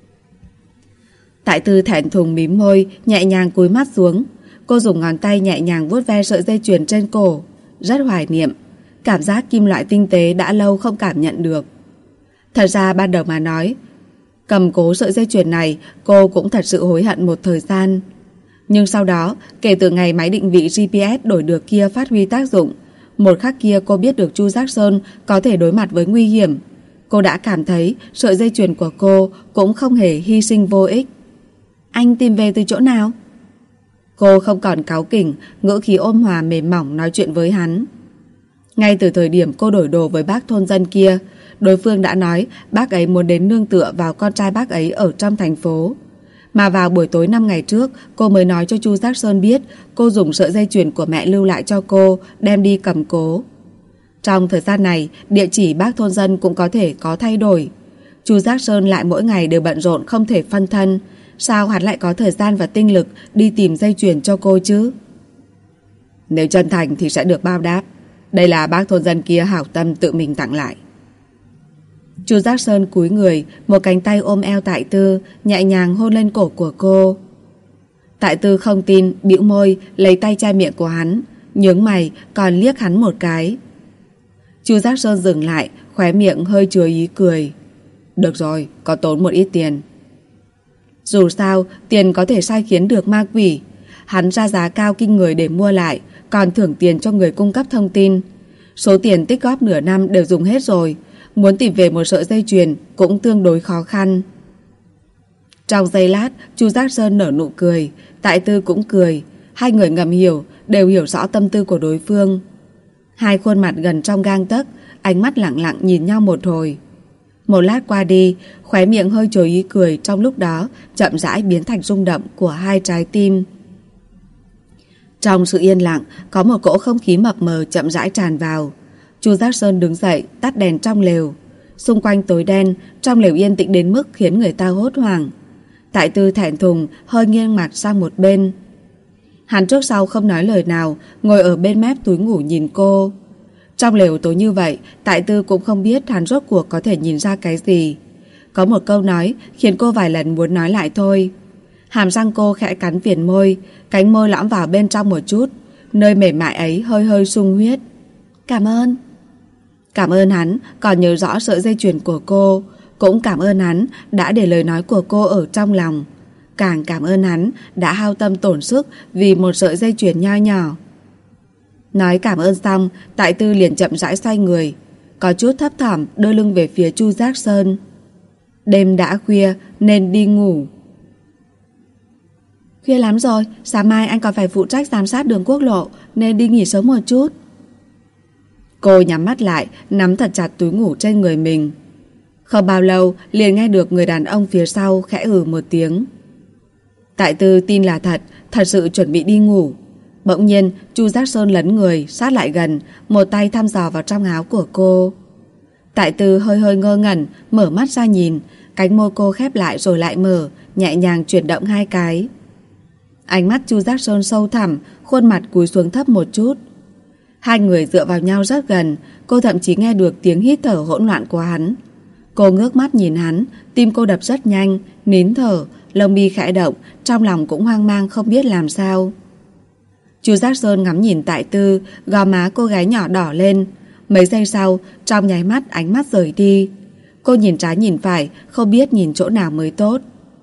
Tại Tư thẹn thùng mím môi, nhẹ nhàng cúi mắt xuống. Cô dùng ngón tay nhẹ nhàng vuốt ve sợi dây chuyền trên cổ. Rất hoài niệm. cảm giác kim loại tinh tế đã lâu không cảm nhận được. Thật ra ban đầu mà nói, cầm cố sợi dây chuyền này cô cũng thật sự hối hận một thời gian. Nhưng sau đó, kể từ ngày máy định vị GPS đổi được kia phát huy tác dụng, một khắc kia cô biết được Chu Giác Sơn có thể đối mặt với nguy hiểm. Cô đã cảm thấy sợi dây chuyền của cô cũng không hề hy sinh vô ích. Anh tìm về từ chỗ nào? Cô không còn cáu kỉnh, ngữ khí ôn hòa mềm mỏng nói chuyện với hắn. Ngay từ thời điểm cô đổi đồ với bác thôn dân kia, đối phương đã nói bác ấy muốn đến nương tựa vào con trai bác ấy ở trong thành phố. Mà vào buổi tối 5 ngày trước, cô mới nói cho Chu Giác Sơn biết cô dùng sợi dây chuyền của mẹ lưu lại cho cô, đem đi cầm cố. Trong thời gian này, địa chỉ bác thôn dân cũng có thể có thay đổi. Chu Giác Sơn lại mỗi ngày đều bận rộn không thể phân thân. Sao hắn lại có thời gian và tinh lực đi tìm dây chuyền cho cô chứ? Nếu chân thành thì sẽ được bao đáp. Đây là bác thôn dân kia hảo tâm tự mình tặng lại. Chu Giác Sơn cúi người, một cánh tay ôm eo Tại Tư, nhẹ nhàng hôn lên cổ của cô. Tại Tư không tin, bĩu môi, lấy tay che miệng của hắn, nhướng mày, còn liếc hắn một cái. Chu Giác Sơn dừng lại, khóe miệng hơi chứa ý cười. Được rồi, có tốn một ít tiền. Dù sao, tiền có thể sai khiến được ma quỷ. Hắn ra giá cao kinh người để mua lại, còn thưởng tiền cho người cung cấp thông tin. Số tiền tích góp nửa năm đều dùng hết rồi. Muốn tìm về một sợi dây chuyền cũng tương đối khó khăn. Trong giây lát, Chu Giác Sơn nở nụ cười, Tại Tư cũng cười. Hai người ngầm hiểu, đều hiểu rõ tâm tư của đối phương. Hai khuôn mặt gần trong gang tấc, ánh mắt lặng lặng nhìn nhau một hồi. Một lát qua đi, khóe miệng hơi trồi ý cười, trong lúc đó chậm rãi biến thành rung động của hai trái tim. Trong sự yên lặng, có một cỗ không khí mập mờ chậm rãi tràn vào. Chu Giác Sơn đứng dậy, tắt đèn trong lều. Xung quanh tối đen, trong lều yên tĩnh đến mức khiến người ta hốt hoảng. Tại Tư thẹn thùng, hơi nghiêng mặt sang một bên. Hắn trước sau không nói lời nào, ngồi ở bên mép túi ngủ nhìn cô. Trong lều tối như vậy, Tại Tư cũng không biết hắn rốt cuộc có thể nhìn ra cái gì. Có một câu nói khiến cô vài lần muốn nói lại thôi. Hàm răng cô khẽ cắn viền môi, cánh môi lõm vào bên trong một chút, nơi mềm mại ấy hơi hơi sung huyết. Cảm ơn. Cảm ơn hắn còn nhớ rõ sợi dây chuyền của cô, cũng cảm ơn hắn đã để lời nói của cô ở trong lòng. Càng cảm ơn hắn đã hao tâm tổn sức vì một sợi dây chuyền nho nhỏ. Nói cảm ơn xong, Tại Tư liền chậm rãi xoay người, có chút thấp thỏm đưa lưng về phía Chu Giác Sơn. Đêm đã khuya nên đi ngủ. Khuya lắm rồi, sáng mai anh còn phải phụ trách giám sát đường quốc lộ, nên đi nghỉ sớm một chút. Cô nhắm mắt lại, nắm thật chặt túi ngủ trên người mình. Không bao lâu liền nghe được người đàn ông phía sau khẽ một tiếng. Tại Tư tin là thật, thật sự chuẩn bị đi ngủ. Bỗng nhiên Chu Giác Sơn lấn người sát lại gần, một tay thăm dò vào trong áo của cô. Tại Tư hơi hơi ngơ ngẩn, mở mắt ra nhìn, cánh môi cô khép lại rồi lại mở, nhẹ nhàng chuyển động hai cái. Ánh mắt Chu Giác Sơn sâu thẳm, khuôn mặt cúi xuống thấp một chút. Hai người dựa vào nhau rất gần, cô thậm chí nghe được tiếng hít thở hỗn loạn của hắn. Cô ngước mắt nhìn hắn, tim cô đập rất nhanh, nín thở, lông mi khẽ động, trong lòng cũng hoang mang không biết làm sao. Chu Giác Sơn ngắm nhìn Tại Tư, gò má cô gái nhỏ đỏ lên. Mấy giây sau, trong nháy mắt ánh mắt rời đi. Cô nhìn trái nhìn phải, không biết nhìn chỗ nào mới tốt.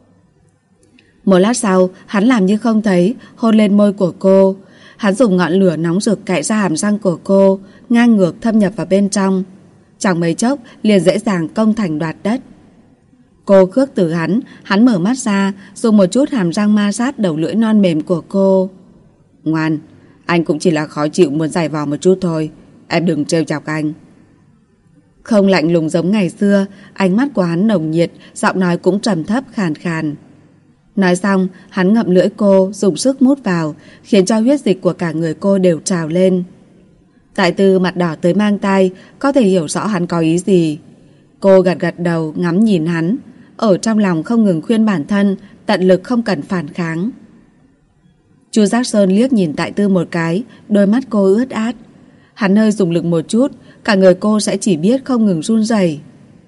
Một lát sau, hắn làm như không thấy, hôn lên môi của cô. Hắn dùng ngọn lửa nóng rực cạy ra hàm răng của cô, ngang ngược thâm nhập vào bên trong. Chẳng mấy chốc liền dễ dàng công thành đoạt đất. Cô khước từ hắn mở mắt ra, dùng một chút hàm răng ma sát đầu lưỡi non mềm của cô. Ngoan, anh cũng chỉ là khó chịu muốn giày vò một chút thôi, em đừng trêu chọc anh. Không lạnh lùng giống ngày xưa, ánh mắt của hắn nồng nhiệt, giọng nói cũng trầm thấp khàn khàn. Nói xong, hắn ngậm lưỡi cô, dùng sức mút vào, khiến cho huyết dịch của cả người cô đều trào lên. Tại Tư mặt đỏ tới mang tai, có thể hiểu rõ hắn có ý gì. Cô gật gật đầu, ngắm nhìn hắn, ở trong lòng không ngừng khuyên bản thân, tận lực không cần phản kháng. Chu Giác Sơn liếc nhìn Tại Tư một cái, đôi mắt cô ướt át. Hắn hơi dùng lực một chút, cả người cô sẽ chỉ biết không ngừng run rẩy.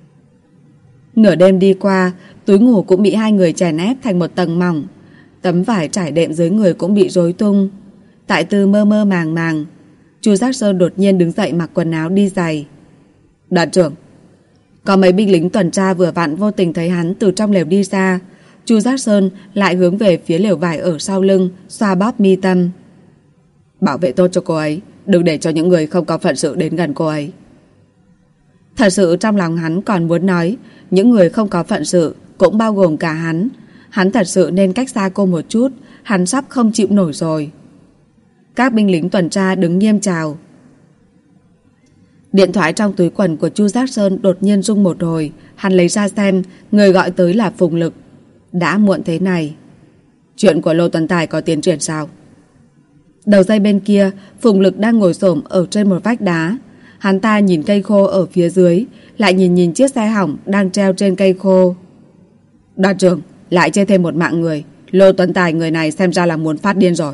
Nửa đêm đi qua, túi ngủ cũng bị hai người chèn ép thành một tầng mỏng. Tấm vải trải đệm dưới người cũng bị rối tung. Tại Tư mơ mơ màng màng. Chu Giác Sơn đột nhiên đứng dậy mặc quần áo đi giày. Đoàn trưởng. Có mấy binh lính tuần tra vừa vặn vô tình thấy hắn từ trong lều đi ra. Chu Giác Sơn lại hướng về phía lều vải ở sau lưng, xoa bóp mi tâm. Bảo vệ tốt cho cô ấy, đừng để cho những người không có phận sự đến gần cô ấy. Thật sự trong lòng hắn còn muốn nói, những người không có phận sự cũng bao gồm cả hắn. Hắn thật sự nên cách xa cô một chút, hắn sắp không chịu nổi rồi. Các binh lính tuần tra đứng nghiêm chào. Điện thoại trong túi quần của Chu Giác Sơn đột nhiên rung một hồi. Hắn lấy ra xem, người gọi tới là Phùng Lực. Đã muộn thế này. Chuyện của Lô Tuấn Tài có tiến triển sao? Đầu dây bên kia, Phùng Lực đang ngồi xổm ở trên một vách đá. Hắn ta nhìn cây khô ở phía dưới, lại nhìn chiếc xe hỏng đang treo trên cây khô. Đoàn trưởng, lại chết thêm một mạng người. Lô Tuấn Tài người này xem ra là muốn phát điên rồi.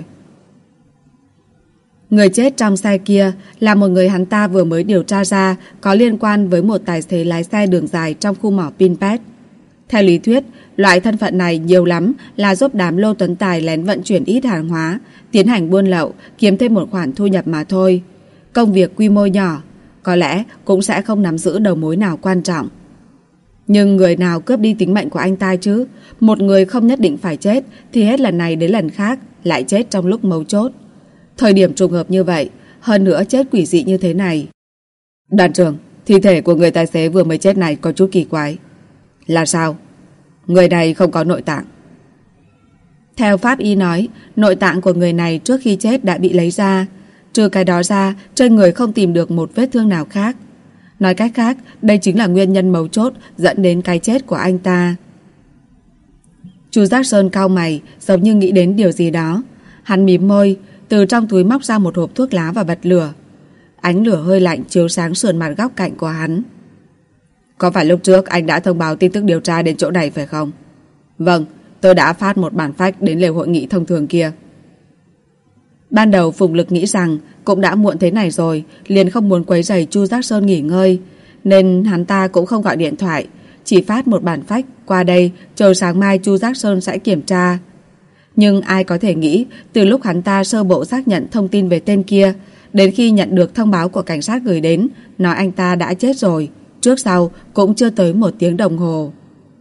Người chết trong xe kia là một người hắn ta vừa mới điều tra ra có liên quan với một tài xế lái xe đường dài trong khu mỏ Pinpet. Theo lý thuyết, loại thân phận này nhiều lắm là giúp đám Lô Tuấn Tài lén vận chuyển ít hàng hóa, tiến hành buôn lậu, kiếm thêm một khoản thu nhập mà thôi. Công việc quy mô nhỏ, có lẽ cũng sẽ không nắm giữ đầu mối nào quan trọng. Nhưng người nào cướp đi tính mệnh của anh ta chứ? Một người không nhất định phải chết thì hết lần này đến lần khác lại chết trong lúc mấu chốt. Thời điểm trùng hợp như vậy, hơn nữa chết quỷ dị như thế này. Đoàn trưởng, thi thể của người tài xế vừa mới chết này có chút kỳ quái. Là sao? Người này không có nội tạng. Theo pháp y nói, nội tạng của người này trước khi chết đã bị lấy ra. Trừ cái đó ra, trên người không tìm được một vết thương nào khác. Nói cách khác, đây chính là nguyên nhân mấu chốt dẫn đến cái chết của anh ta. Chu Giác Sơn cau mày, giống như nghĩ đến điều gì đó. Hắn mím môi, từ trong túi móc ra một hộp thuốc lá và bật lửa. Ánh lửa hơi lạnh chiếu sáng sườn mặt góc cạnh của hắn. Có phải lúc trước anh đã thông báo tin tức điều tra đến chỗ này phải không? Vâng, tôi đã phát một bản phách đến lều hội nghị thông thường kia. Ban đầu Phùng Lực nghĩ rằng cũng đã muộn thế này rồi, liền không muốn quấy rầy Chu Giác Sơn nghỉ ngơi, nên hắn ta cũng không gọi điện thoại, chỉ phát một bản phách qua đây, chờ sáng mai Chu Giác Sơn sẽ kiểm tra. Nhưng ai có thể nghĩ, từ lúc hắn ta sơ bộ xác nhận thông tin về tên kia, đến khi nhận được thông báo của cảnh sát gửi đến, nói anh ta đã chết rồi, trước sau cũng chưa tới 1 tiếng đồng hồ.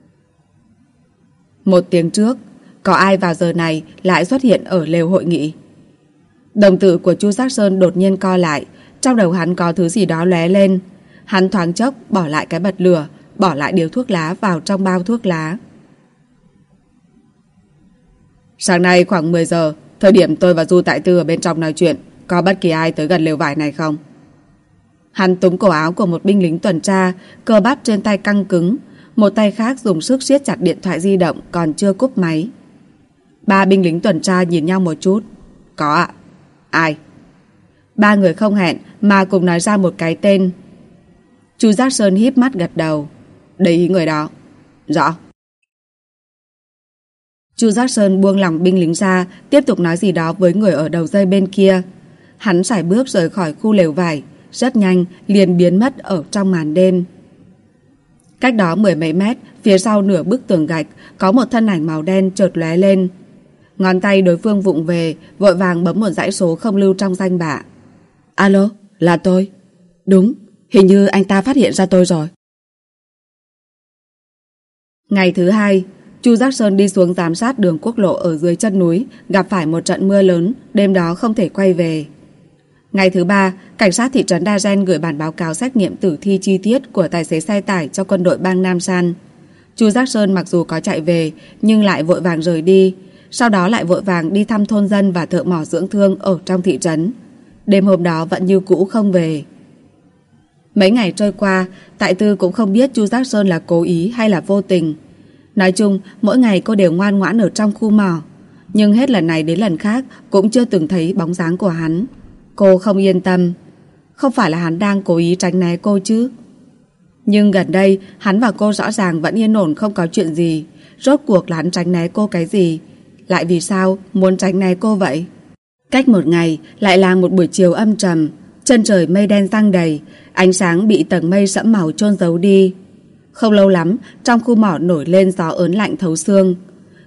1 tiếng trước, có ai vào giờ này lại xuất hiện ở lều hội nghị? Đồng tử của Chu Giác Sơn đột nhiên co lại, trong đầu hắn có thứ gì đó lóe lên. Hắn thoáng chốc bỏ lại cái bật lửa, bỏ lại điếu thuốc lá vào trong bao thuốc lá. Sáng nay khoảng 10 giờ, thời điểm tôi và Du Tại Tư ở bên trong nói chuyện, có bất kỳ ai tới gần lều vải này không? Hắn túm cổ áo của một binh lính tuần tra, cơ bắp trên tay căng cứng, một tay khác dùng sức siết chặt điện thoại di động còn chưa cúp máy. 3 binh lính tuần tra nhìn nhau một chút. Có ạ. Ai? 3 người không hẹn mà cùng nói ra một cái tên. Chu Giác Sơn híp mắt gật đầu. Để ý người đó. Rõ. Chu Giác Sơn buông lỏng binh lính ra, tiếp tục nói gì đó với người ở đầu dây bên kia. Hắn sải bước rời khỏi khu lều vải, rất nhanh liền biến mất ở trong màn đêm. Cách đó 10 mấy mét, phía sau nửa bức tường gạch, có một thân ảnh màu đen chợt lóe lên. Ngón tay đối phương vụng về, vội vàng bấm một dãy số không lưu trong danh bạ. Alo, là tôi. Đúng, hình như anh ta phát hiện ra tôi rồi. Ngày thứ 2, Chu Giác Sơn đi xuống giám sát đường quốc lộ ở dưới chân núi, gặp phải một trận mưa lớn, đêm đó không thể quay về. Ngày thứ 3, cảnh sát thị trấn Đa Gen gửi bản báo cáo xét nghiệm tử thi chi tiết của tài xế xe tải cho quân đội bang Nam San. Chu Giác Sơn mặc dù có chạy về, nhưng lại vội vàng rời đi, sau đó lại vội vàng đi thăm thôn dân và thợ mỏ dưỡng thương ở trong thị trấn. Đêm hôm đó vẫn như cũ không về. Mấy ngày trôi qua, Tại Tư cũng không biết Chu Giác Sơn là cố ý hay là vô tình. Nói chung, mỗi ngày cô đều ngoan ngoãn ở trong khu mỏ, nhưng hết lần này đến lần khác cũng chưa từng thấy bóng dáng của hắn. Cô không yên tâm. Không phải là hắn đang cố ý tránh né cô chứ? Nhưng gần đây, hắn và cô rõ ràng vẫn yên ổn không có chuyện gì. Rốt cuộc là hắn tránh né cô cái gì? Lại vì sao muốn tránh né cô vậy? Cách một ngày, lại là một buổi chiều âm trầm. Chân trời mây đen giăng đầy, ánh sáng bị tầng mây sẫm màu chôn giấu đi. Không lâu lắm, trong khu mỏ nổi lên gió ớn lạnh thấu xương.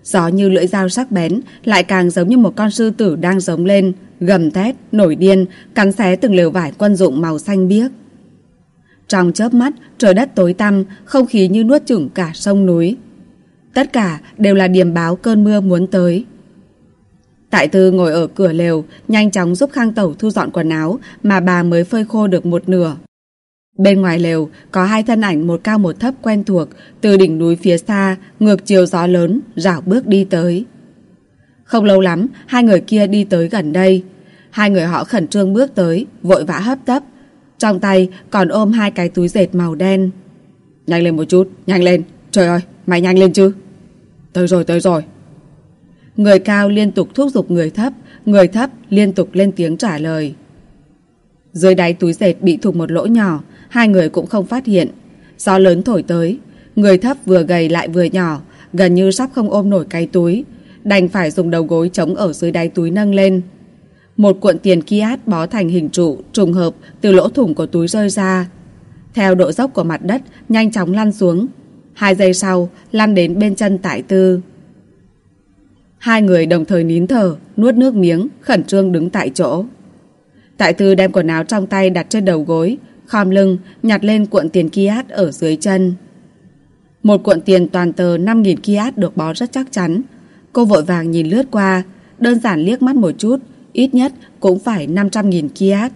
Gió như lưỡi dao sắc bén, lại càng giống như một con sư tử đang giống lên, gầm thét, nổi điên, cắn xé từng lều vải quân dụng màu xanh biếc. Trong chớp mắt, trời đất tối tăm, không khí như nuốt chửng cả sông núi. Tất cả đều là điềm báo cơn mưa muốn tới. Tại Tư ngồi ở cửa lều, nhanh chóng giúp Khang Tẩu thu dọn quần áo mà bà mới phơi khô được một nửa. Bên ngoài lều có hai thân ảnh một cao một thấp quen thuộc, từ đỉnh núi phía xa, ngược chiều gió lớn, rảo bước đi tới. Không lâu lắm, hai người kia đi tới gần đây. Hai người họ khẩn trương bước tới, vội vã hấp tấp. Trong tay còn ôm hai cái túi dệt màu đen. Nhanh lên một chút, nhanh lên. Trời ơi, mày nhanh lên chứ. Tới rồi, tới rồi. Người cao liên tục thúc giục người thấp liên tục lên tiếng trả lời. Dưới đáy túi dệt bị thủng một lỗ nhỏ, hai người cũng không phát hiện. Gió lớn thổi tới, người thấp vừa gầy lại vừa nhỏ, gần như sắp không ôm nổi cái túi, đành phải dùng đầu gối chống ở dưới đáy túi nâng lên. Một cuộn tiền Kiat bó thành hình trụ, trùng hợp từ lỗ thủng của túi rơi ra. Theo độ dốc của mặt đất, nhanh chóng lăn xuống. 2 giây sau, lăn đến bên chân Tại Tư. Hai người đồng thời nín thở, nuốt nước miếng, khẩn trương đứng tại chỗ. Tại Tư đem quần áo trong tay đặt trên đầu gối, khom lưng, nhặt lên cuộn tiền Kiat ở dưới chân. Một cuộn tiền toàn tờ 5.000 Kiat được bó rất chắc chắn. Cô vội vàng nhìn lướt qua, đơn giản liếc mắt một chút, ít nhất cũng phải 500.000 Kiat.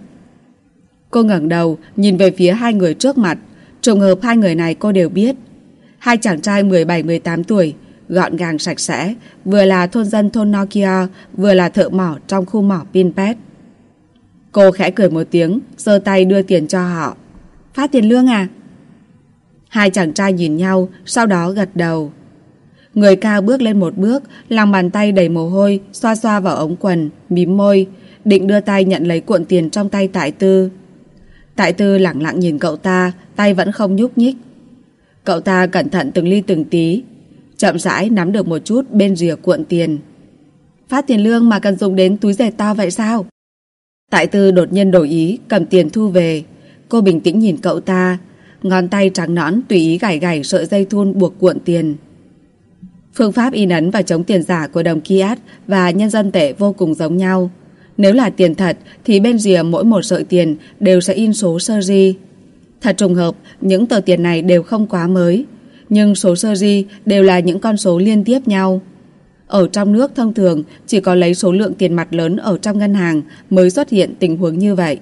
Cô ngẩng đầu, nhìn về phía hai người trước mặt. Trùng hợp hai người này cô đều biết. Hai chàng trai 17-18 tuổi, gọn gàng sạch sẽ, vừa là thôn dân thôn Nokia, vừa là thợ mỏ trong khu mỏ Pinpet. Cô khẽ cười một tiếng, giơ tay đưa tiền cho họ. Phát tiền lương à? Hai chàng trai nhìn nhau, sau đó gật đầu. Người cao bước lên một bước, lòng bàn tay đầy mồ hôi, xoa xoa vào ống quần, mím môi, định đưa tay nhận lấy cuộn tiền trong tay Tại Tư. Tại Tư lẳng lặng nhìn cậu ta, tay vẫn không nhúc nhích. Cậu ta cẩn thận từng ly từng tí, chậm rãi nắm được một chút bên rìa cuộn tiền. Phát tiền lương mà cần dùng đến túi dệt to vậy sao? Tại Tư đột nhiên đổi ý, cầm tiền thu về. Cô bình tĩnh nhìn cậu ta, ngón tay trắng nõn tùy ý gảy gảy sợi dây thun buộc cuộn tiền. Phương pháp in ấn và chống tiền giả của đồng Kiat và nhân dân tệ vô cùng giống nhau. Nếu là tiền thật thì bên rìa mỗi một sợi tiền đều sẽ in số series. Thật trùng hợp, những tờ tiền này đều không quá mới, nhưng số series đều là những con số liên tiếp nhau. Ở trong nước thông thường chỉ có lấy số lượng tiền mặt lớn ở trong ngân hàng mới xuất hiện tình huống như vậy.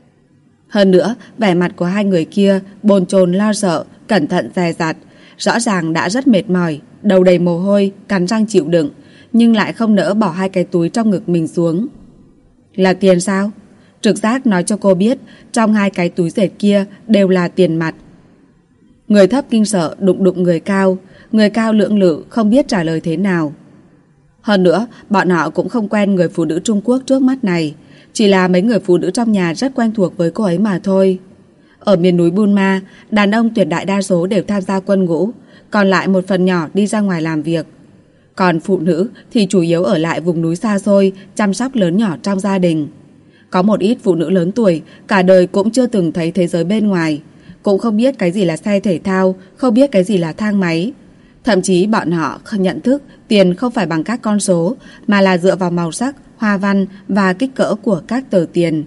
Hơn nữa, vẻ mặt của hai người kia bồn chồn lo sợ, cẩn thận dè dặt, rõ ràng đã rất mệt mỏi, đầu đầy mồ hôi, cắn răng chịu đựng, nhưng lại không nỡ bỏ hai cái túi trong ngực mình xuống. Là tiền sao? Trực giác nói cho cô biết trong hai cái túi dệt kia đều là tiền mặt. Người thấp kinh sợ đụng đụng người cao lưỡng lự không biết trả lời thế nào. Hơn nữa, bọn họ cũng không quen người phụ nữ Trung Quốc trước mắt này, chỉ là mấy người phụ nữ trong nhà rất quen thuộc với cô ấy mà thôi. Ở miền núi Bunma, đàn ông tuyệt đại đa số đều tham gia quân ngũ, còn lại một phần nhỏ đi ra ngoài làm việc. Còn phụ nữ thì chủ yếu ở lại vùng núi xa xôi, chăm sóc lớn nhỏ trong gia đình. Có một ít phụ nữ lớn tuổi, cả đời cũng chưa từng thấy thế giới bên ngoài, cũng không biết cái gì là xe thể thao, không biết cái gì là thang máy. Thậm chí bọn họ không nhận thức tiền không phải bằng các con số, mà là dựa vào màu sắc, hoa văn và kích cỡ của các tờ tiền.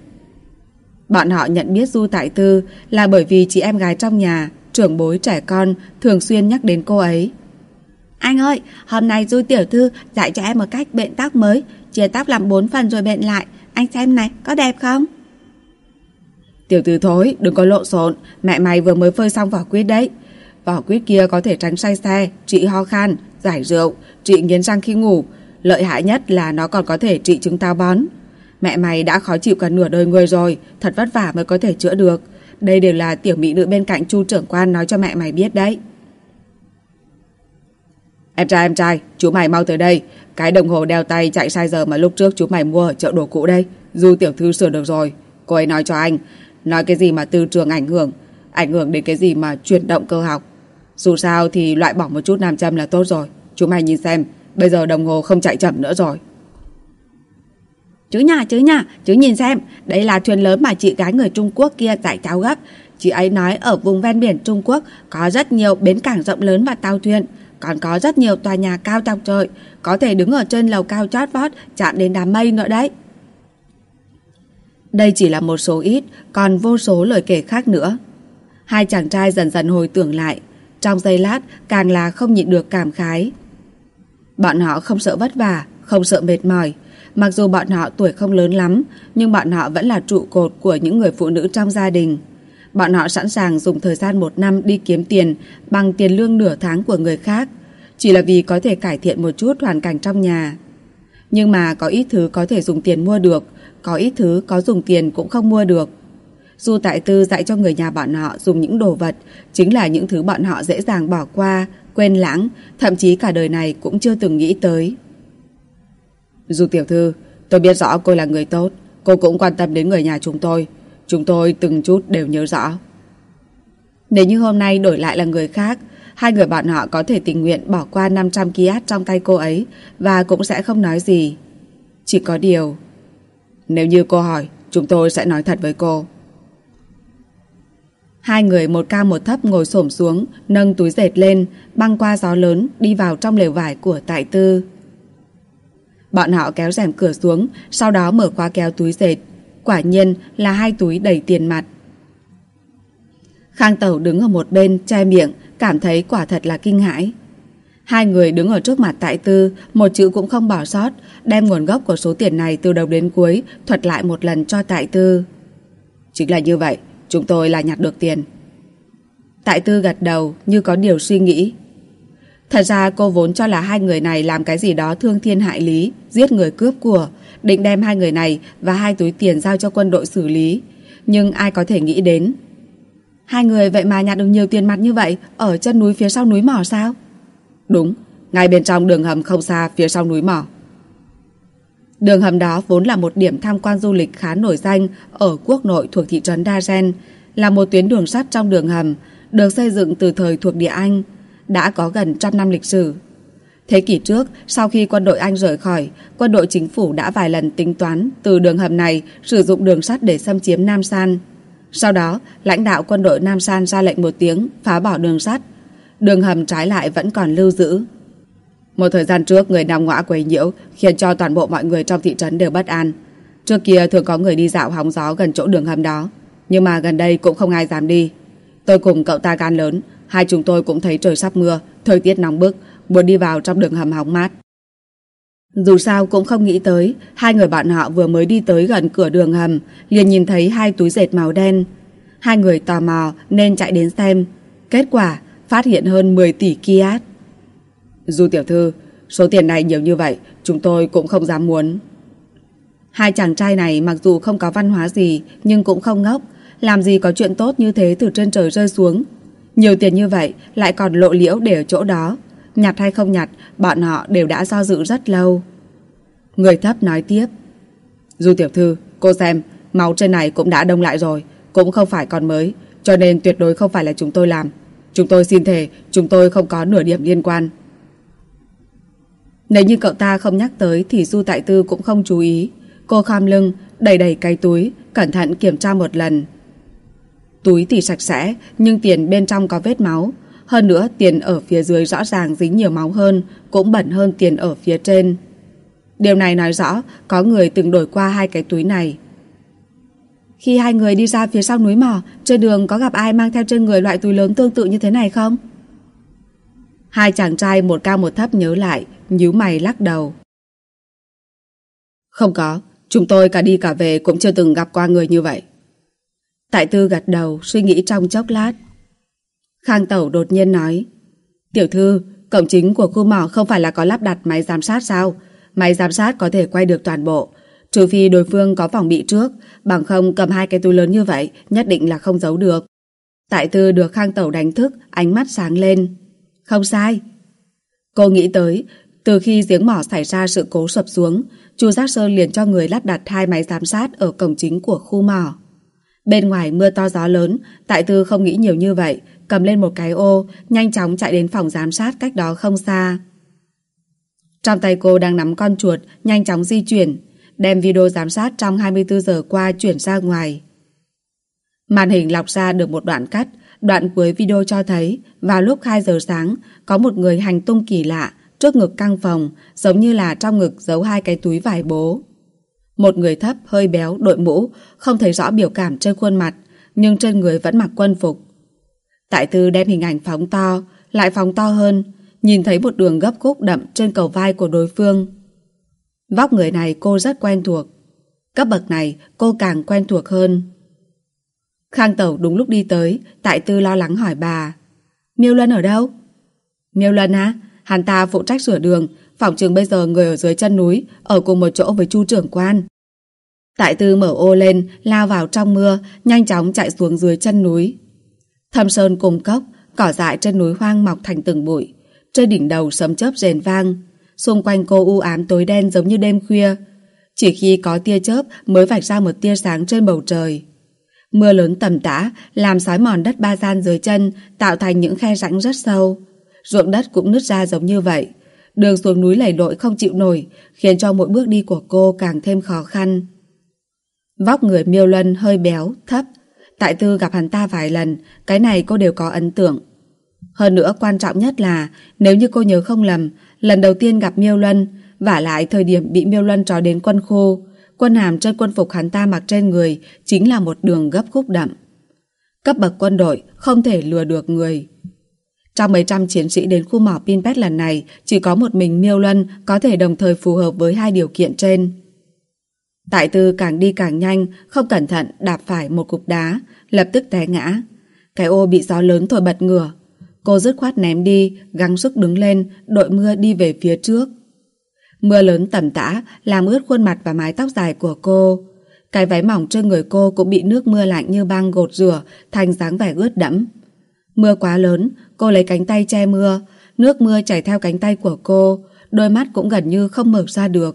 Bọn họ nhận biết Du Tại Tư là bởi vì chị em gái trong nhà, trưởng bối trẻ con thường xuyên nhắc đến cô ấy. Anh ơi, hôm nay Du tiểu thư dạy cho em một cách bện tóc mới, chia tóc làm 4 phần rồi bện lại. Anh xem này, có đẹp không? Tiểu thư thối, đừng có lộn xộn, mẹ mày vừa mới phơi xong vỏ quýt đấy. Vỏ quýt kia có thể tránh say xe, trị ho khan, giải rượu, trị nghiến răng khi ngủ. Lợi hại nhất là nó còn có thể trị chứng táo bón. Mẹ mày đã khó chịu cả nửa đời người rồi, thật vất vả mới có thể chữa được. Đây đều là tiểu mỹ nữ bên cạnh Chu trưởng quan nói cho mẹ mày biết đấy. Em trai, chú mày mau tới đây. Cái đồng hồ đeo tay chạy sai giờ mà lúc trước chú mày mua ở chợ đồ cũ đây. Du tiểu thư sửa được rồi. Cô ấy nói cho anh, nói cái gì mà tư trường ảnh hưởng đến cái gì mà chuyển động cơ học. Dù sao thì loại bỏ một chút nam châm là tốt rồi. Chú mày nhìn xem, bây giờ đồng hồ không chạy chậm nữa rồi. Chú nhà, chú nhìn xem, đây là thuyền lớn mà chị gái người Trung Quốc kia dạy cháu gấp. Chị ấy nói ở vùng ven biển Trung Quốc có rất nhiều bến cảng rộng lớn và tàu thuyền. còn có rất nhiều tòa nhà cao chọc trời, có thể đứng ở trên lầu cao chót vót, chạm đến đám mây nữa đấy. Đây chỉ là một số ít, còn vô số lời kể khác nữa. Hai chàng trai dần dần hồi tưởng lại, trong giây lát càng là không nhịn được cảm khái. Bọn họ không sợ vất vả, không sợ mệt mỏi. Mặc dù bọn họ tuổi không lớn lắm, nhưng bọn họ vẫn là trụ cột của những người phụ nữ trong gia đình. Bọn họ sẵn sàng dùng thời gian 1 năm đi kiếm tiền bằng tiền lương nửa tháng của người khác, chỉ là vì có thể cải thiện một chút hoàn cảnh trong nhà. Nhưng mà có ít thứ có thể dùng tiền mua được, có ít thứ có dùng tiền cũng không mua được. Du Tại Tư dạy cho người nhà bọn họ dùng những đồ vật chính là những thứ bọn họ dễ dàng bỏ qua, quên lãng, thậm chí cả đời này cũng chưa từng nghĩ tới. Du tiểu thư, tôi biết rõ cô là người tốt, cô cũng quan tâm đến người nhà chúng tôi từng chút đều nhớ rõ. Nếu như hôm nay đổi lại là người khác, hai người bọn họ có thể tình nguyện bỏ qua 500 kiat trong tay cô ấy và cũng sẽ không nói gì. Chỉ có điều, nếu như cô hỏi, chúng tôi sẽ nói thật với cô. Hai người một cao một thấp ngồi xổm xuống, nâng túi dệt lên, băng qua gió lớn, đi vào trong lều vải của Tại Tư. Bọn họ kéo rèm cửa xuống, sau đó mở khóa kéo túi dệt. Quả nhiên là 2 túi đầy tiền mặt. Khang Tẩu đứng ở một bên, che miệng, cảm thấy quả thật là kinh hãi. Hai người đứng ở trước mặt Tại Tư, một chữ cũng không bỏ sót, đem nguồn gốc của số tiền này từ đầu đến cuối thuật lại một lần cho Tại Tư. Chính là như vậy, chúng tôi là nhặt được tiền. Tại Tư gật đầu như có điều suy nghĩ. Thật ra cô vốn cho là hai người này làm cái gì đó thương thiên hại lý, giết người cướp của, định đem hai người này và 2 túi tiền giao cho quân đội xử lý. Nhưng ai có thể nghĩ đến, hai người vậy mà nhặt được nhiều tiền mặt như vậy ở chân núi phía sau núi mỏ sao? Đúng, ngay bên trong đường hầm không xa phía sau núi mỏ. Đường hầm đó vốn là một điểm tham quan du lịch khá nổi danh ở quốc nội thuộc thị trấn Dagen, là một tuyến đường sắt trong đường hầm, được xây dựng từ thời thuộc địa Anh, đã có gần 100 năm lịch sử. Thế kỷ trước, sau khi quân đội Anh rời khỏi, quân đội chính phủ đã vài lần tính toán từ đường hầm này sử dụng đường sắt để xâm chiếm Nam San. Sau đó, lãnh đạo quân đội Nam San ra lệnh một tiếng phá bỏ đường sắt. Đường hầm trái lại vẫn còn lưu giữ. Một thời gian trước, người Nam Ngõa quấy nhiễu khiến cho toàn bộ mọi người trong thị trấn đều bất an. Trước kia thường có người đi dạo hóng gió gần chỗ đường hầm đó, nhưng mà gần đây cũng không ai dám đi. Tôi cùng cậu ta gan lớn, hai chúng tôi cũng thấy trời sắp mưa, thời tiết nóng bức, muốn đi vào trong đường hầm hóng mát. Dù sao cũng không nghĩ tới, hai người bọn họ vừa mới đi tới gần cửa đường hầm, liền nhìn thấy 2 túi dệt màu đen. Hai người tò mò nên chạy đến xem. Kết quả, phát hiện hơn 10 tỷ kiat. Du tiểu thư, số tiền này nhiều như vậy, chúng tôi cũng không dám muốn. Hai chàng trai này mặc dù không có văn hóa gì, nhưng cũng không ngốc. Làm gì có chuyện tốt như thế từ trên trời rơi xuống. Nhiều tiền như vậy lại còn lộ liễu để ở chỗ đó. Nhặt hay không nhặt, bọn họ đều đã do dự rất lâu. Người thấp nói tiếp. Du tiểu thư, cô xem, máu trên này cũng đã đông lại rồi, cũng không phải còn mới, cho nên tuyệt đối không phải là chúng tôi làm. Chúng tôi xin thề, chúng tôi không có nửa điểm liên quan. Nếu như cậu ta không nhắc tới thì Du Tại Tư cũng không chú ý. Cô khom lưng, đẩy đẩy cái túi, cẩn thận kiểm tra một lần. Túi thì sạch sẽ, nhưng tiền bên trong có vết máu. Hơn nữa, tiền ở phía dưới rõ ràng dính nhiều máu hơn, cũng bẩn hơn tiền ở phía trên. Điều này nói rõ có người từng đổi qua 2 cái túi này. Khi hai người đi ra phía sau núi mỏ, trên đường có gặp ai mang theo trên người loại túi lớn tương tự như thế này không? Hai chàng trai một cao một thấp nhớ lại, nhíu mày lắc đầu. Không có, chúng tôi cả đi cả về cũng chưa từng gặp qua người như vậy. Tại Tư gật đầu, suy nghĩ trong chốc lát. Khang Tẩu đột nhiên nói. Tiểu thư, cổng chính của khu mỏ không phải là có lắp đặt máy giám sát sao? Máy giám sát có thể quay được toàn bộ, trừ phi đối phương có phòng bị trước, bằng không cầm 2 cái túi lớn như vậy nhất định là không giấu được. Tại Tư được Khang Tẩu đánh thức, ánh mắt sáng lên. Không sai. Cô nghĩ tới, từ khi giếng mỏ xảy ra sự cố sập xuống, Chu Giác Sơn liền cho người lắp đặt 2 máy giám sát ở cổng chính của khu mỏ. Bên ngoài mưa to gió lớn, Tại Tư không nghĩ nhiều như vậy, cầm lên một cái ô, nhanh chóng chạy đến phòng giám sát cách đó không xa. Trong tay cô đang nắm con chuột, nhanh chóng di chuyển, đem video giám sát trong 24 giờ qua chuyển ra ngoài. Màn hình lọc ra được một đoạn cắt, đoạn cuối video cho thấy vào lúc 2 giờ sáng có một người hành tung kỳ lạ trước ngực căng phồng, giống như là trong ngực giấu 2 cái túi vải bố. Một người thấp, hơi béo, đội mũ, không thấy rõ biểu cảm trên khuôn mặt, nhưng trên người vẫn mặc quân phục. Tại Tư đem hình ảnh phóng to, lại phóng to hơn, nhìn thấy một đường gấp khúc đậm trên cầu vai của đối phương. Vóc người này cô rất quen thuộc, cấp bậc này cô càng quen thuộc hơn. Khang Tẩu đúng lúc đi tới, Tại Tư lo lắng hỏi bà: Miêu Luân ở đâu? Miêu Luân á? Hắn ta phụ trách sửa đường, phỏng chừng bây giờ người ở dưới chân núi, ở cùng một chỗ với Chu trưởng quan. Tại Tư mở ô lên, lao vào trong mưa, nhanh chóng chạy xuống dưới chân núi. Thâm sơn cùng cốc, cỏ dại trên núi hoang mọc thành từng bụi, trên đỉnh đầu sấm chớp rền vang, xung quanh cô u ám tối đen giống như đêm khuya. Chỉ khi có tia chớp mới vạch ra một tia sáng trên bầu trời. Mưa lớn tầm tã làm xói mòn đất ba gian dưới chân, tạo thành những khe rãnh rất sâu. Ruộng đất cũng nứt ra giống như vậy. Đường xuống núi lầy lội không chịu nổi, khiến cho mỗi bước đi của cô càng thêm khó khăn. Vóc người Miêu Luân hơi béo, thấp. Tại Tư gặp hắn ta vài lần, cái này cô đều có ấn tượng. Hơn nữa quan trọng nhất là, nếu như cô nhớ không lầm, lần đầu tiên gặp Miêu Luân, vả lại thời điểm bị Miêu Luân trói đến quân khu, quân hàm trên quân phục hắn ta mặc trên người chính là một đường gấp khúc đậm. Cấp bậc quân đội không thể lừa được người. Trong mấy trăm chiến sĩ đến khu mỏ Pinpet lần này, chỉ có một mình Miêu Luân có thể đồng thời phù hợp với 2 điều kiện trên. Tại Tư càng đi càng nhanh, không cẩn thận đạp phải một cục đá, lập tức té ngã. Cái ô bị gió lớn thổi bật ngửa. Cô dứt khoát ném đi, gắng sức đứng lên, đội mưa đi về phía trước. Mưa lớn tầm tã làm ướt khuôn mặt và mái tóc dài của cô. Cái váy mỏng trên người cô cũng bị nước mưa lạnh như băng gột rửa thành dáng vẻ ướt đẫm. Mưa quá lớn, cô lấy cánh tay che mưa, nước mưa chảy theo cánh tay của cô, đôi mắt cũng gần như không mở ra được.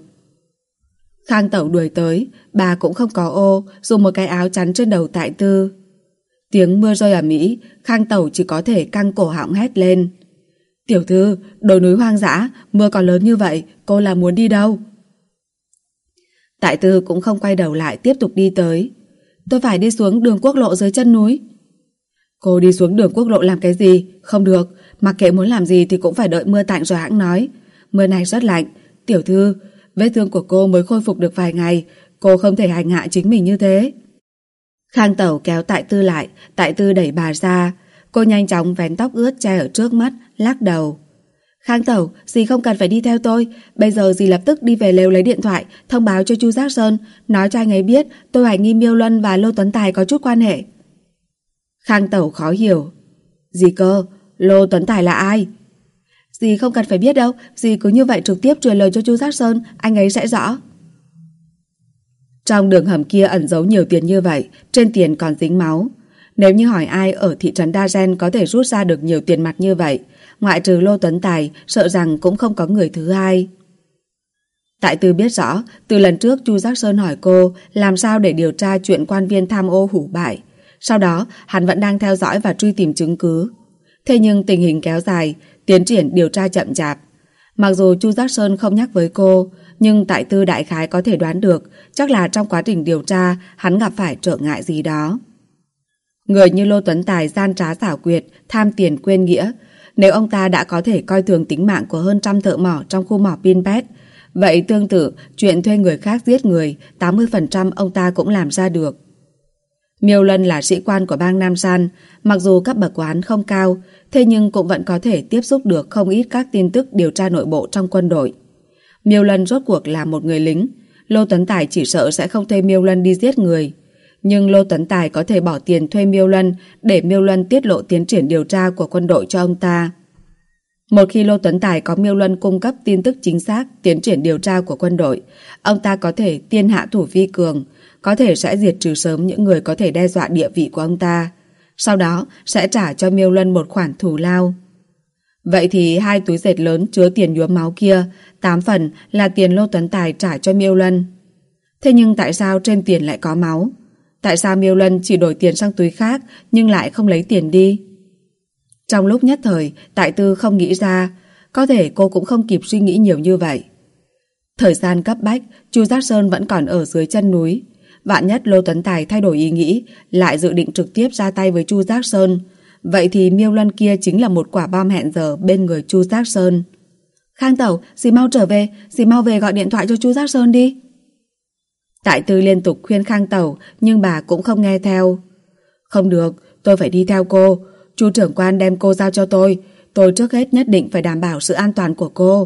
Khang Tẩu đuổi tới, bà cũng không có ô, dùng một cái áo chắn trên đầu Tại Tư. Tiếng mưa rơi ầm ĩ, Khang Tẩu chỉ có thể căng cổ họng hét lên: Tiểu thư, đồi núi hoang dã, mưa còn lớn như vậy, cô là muốn đi đâu? Tại Tư cũng không quay đầu lại, tiếp tục đi tới. Tôi phải đi xuống đường quốc lộ dưới chân núi. Cô đi xuống đường quốc lộ làm cái gì? Không được, mặc kệ muốn làm gì thì cũng phải đợi mưa tạnh rồi hãng nói. Mưa này rất lạnh. Tiểu thư, vết thương của cô mới khôi phục được vài ngày, cô không thể hành hạ chính mình như thế. Khang Tẩu kéo Tại Tư lại, Tại Tư đẩy bà ra. Cô nhanh chóng vén tóc ướt che ở trước mắt, lắc đầu. Khang Tẩu, dì không cần phải đi theo tôi. Bây giờ dì lập tức đi về lều lấy điện thoại, thông báo cho Chu Giác Sơn, nói cho anh ấy biết tôi hoài nghi Miêu Luân và Lô Tuấn Tài có chút quan hệ. Khang Tẩu khó hiểu. Gì cơ? Lô Tuấn Tài là ai? Dì không cần phải biết đâu, dì cứ như vậy trực tiếp truyền lời cho Chu Giác Sơn, anh ấy sẽ rõ. Trong đường hầm kia ẩn giấu nhiều tiền như vậy, trên tiền còn dính máu. Nếu như hỏi ai ở thị trấn Đa Gen có thể rút ra được nhiều tiền mặt như vậy, ngoại trừ Lô Tuấn Tài, sợ rằng cũng không có người thứ hai. Tại Tư biết rõ, từ lần trước Chu Giác Sơn hỏi cô làm sao để điều tra chuyện quan viên tham ô hủ bại. Sau đó, hắn vẫn đang theo dõi và truy tìm chứng cứ. Thế nhưng tình hình kéo dài, tiến triển điều tra chậm chạp. Mặc dù Chu Giác Sơn không nhắc với cô, nhưng Tại Tư đại khái có thể đoán được chắc là trong quá trình điều tra hắn gặp phải trở ngại gì đó. Người như Lô Tuấn Tài gian trá xảo quyệt, tham tiền quên nghĩa. Nếu ông ta đã có thể coi thường tính mạng của hơn 100 thợ mỏ trong khu mỏ Pinpet, vậy tương tự chuyện thuê người khác giết người 80% ông ta cũng làm ra được. Miêu Luân là sĩ quan của bang Nam San, mặc dù cấp bậc của hắn không cao, thế nhưng cũng vẫn có thể tiếp xúc được không ít các tin tức điều tra nội bộ trong quân đội. Miêu Luân rốt cuộc là một người lính, Lô Tuấn Tài chỉ sợ sẽ không thuê Miêu Luân đi giết người. Nhưng Lô Tuấn Tài có thể bỏ tiền thuê Miêu Luân để Miêu Luân tiết lộ tiến triển điều tra của quân đội cho ông ta. Một khi Lô Tuấn Tài có Miêu Luân cung cấp tin tức chính xác tiến triển điều tra của quân đội, ông ta có thể tiên hạ thủ vi cường, có thể sẽ diệt trừ sớm những người có thể đe dọa địa vị của ông ta. Sau đó sẽ trả cho Miêu Luân một khoản thù lao. Vậy thì 2 túi dệt lớn chứa tiền nhuốm máu kia, 8 phần là tiền Lô Tuấn Tài trả cho Miêu Luân. Thế nhưng tại sao trên tiền lại có máu? Tại sao Miêu Luân chỉ đổi tiền sang túi khác nhưng lại không lấy tiền đi? Trong lúc nhất thời, Tại Tư không nghĩ ra, có thể cô cũng không kịp suy nghĩ nhiều như vậy. Thời gian cấp bách, Chu Giác Sơn vẫn còn ở dưới chân núi. Vạn nhất Lô Tuấn Tài thay đổi ý nghĩ, lại dự định trực tiếp ra tay với Chu Giác Sơn. vậy thì Miêu Luân kia chính là một quả bom hẹn giờ bên người Chu Giác Sơn. Khang tẩu, dì mau trở về, dì mau về gọi điện thoại cho Chu Giác Sơn đi. Tại Tư liên tục khuyên Khang tẩu, nhưng bà cũng không nghe theo. Không được, tôi phải đi theo cô. Chu trưởng quan đem cô giao cho tôi trước hết nhất định phải đảm bảo sự an toàn của cô.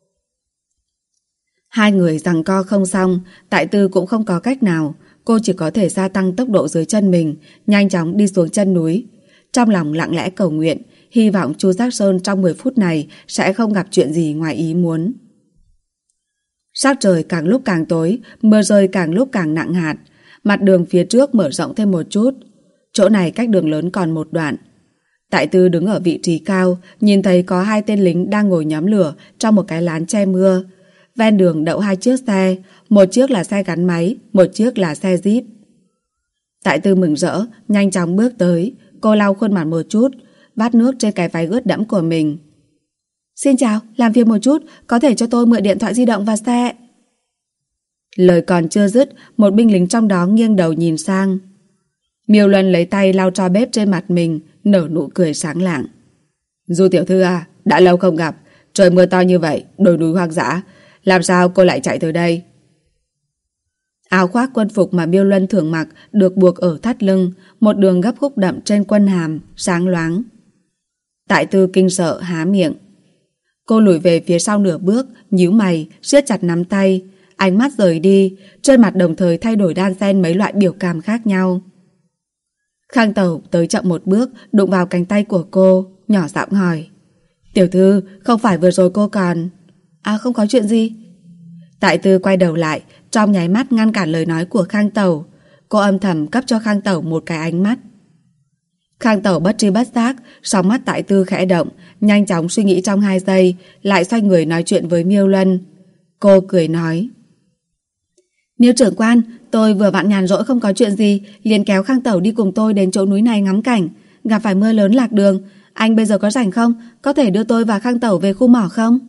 Hai người giằng co không xong, Tại Tư cũng không có cách nào, cô chỉ có thể gia tăng tốc độ dưới chân mình, nhanh chóng đi xuống chân núi. Trong lòng lặng lẽ cầu nguyện, hy vọng Chu Giác Sơn trong 10 phút này sẽ không gặp chuyện gì ngoài ý muốn. Sắc trời càng lúc càng tối, mưa rơi càng lúc càng nặng hạt, mặt đường phía trước mở rộng thêm một chút. Chỗ này cách đường lớn còn một đoạn. Tại Tư đứng ở vị trí cao, nhìn thấy có 2 tên lính đang ngồi nhóm lửa trong một cái lán che mưa. Ven đường đậu 2 chiếc xe, một chiếc là xe gắn máy, một chiếc là xe Jeep. Tại Tư mừng rỡ, nhanh chóng bước tới, cô lau khuôn mặt một chút, vắt nước trên cái váy ướt đẫm của mình. Xin chào, làm phiền một chút, có thể cho tôi mượn điện thoại di động và xe? Lời còn chưa dứt, một binh lính trong đó nghiêng đầu nhìn sang. Miêu Luân lấy tay lau tro bếp trên mặt mình, nở nụ cười sáng lạng. Du tiểu thư à, đã lâu không gặp, trời mưa to như vậy, đồi núi hoang dã, làm sao cô lại chạy tới đây? Áo khoác quân phục mà Miêu Luân thường mặc được buộc ở thắt lưng, một đường gấp khúc đậm trên quân hàm, sáng loáng. Tại Tư kinh sợ há miệng. Cô lùi về phía sau nửa bước, nhíu mày, siết chặt nắm tay, ánh mắt rời đi, trên mặt đồng thời thay đổi đan xen mấy loại biểu cảm khác nhau. Khang tẩu tới chậm một bước, đụng vào cánh tay của cô, nhỏ giọng hỏi. Tiểu thư, không phải vừa rồi cô còn... À không có chuyện gì. Tại Tư quay đầu lại, trong nháy mắt ngăn cản lời nói của Khang tẩu. Cô âm thầm cấp cho Khang tẩu một cái ánh mắt. Khang tẩu bất tri bất giác, sóng mắt Tại Tư khẽ động, nhanh chóng suy nghĩ trong 2 giây, lại xoay người nói chuyện với Miêu Luân. Cô cười nói. Miêu trưởng quan, tôi vừa vặn nhàn rỗi không có chuyện gì, liền kéo Khang tẩu đi cùng tôi đến chỗ núi này ngắm cảnh. Gặp phải mưa lớn lạc đường, anh bây giờ có rảnh không? Có thể đưa tôi và Khang tẩu về khu mỏ không?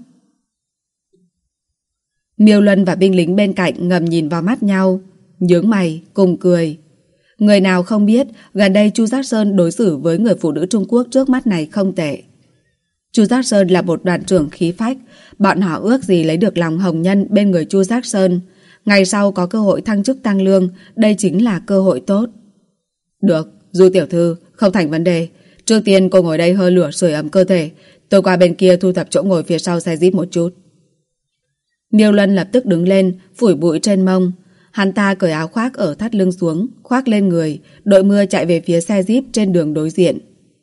Miêu Luân và binh lính bên cạnh ngầm nhìn vào mắt nhau, nhướng mày, cùng cười. Người nào không biết, gần đây Chu Giác Sơn đối xử với người phụ nữ Trung Quốc trước mắt này không tệ. Chu Giác Sơn là một đoàn trưởng khí phách, bọn họ ước gì lấy được lòng hồng nhân bên người Chu Giác Sơn. Ngày sau có cơ hội thăng chức tăng lương, đây chính là cơ hội tốt. Được, Du tiểu thư, không thành vấn đề. Trước tiên cô ngồi đây hơi lửa sưởi ấm cơ thể, tôi qua bên kia thu thập chỗ ngồi phía sau xe Jeep một chút. Miêu Luân lập tức đứng lên, phủi bụi trên mông. Hắn ta cởi áo khoác ở thắt lưng xuống, khoác lên người, đội mưa chạy về phía xe Jeep trên đường đối diện.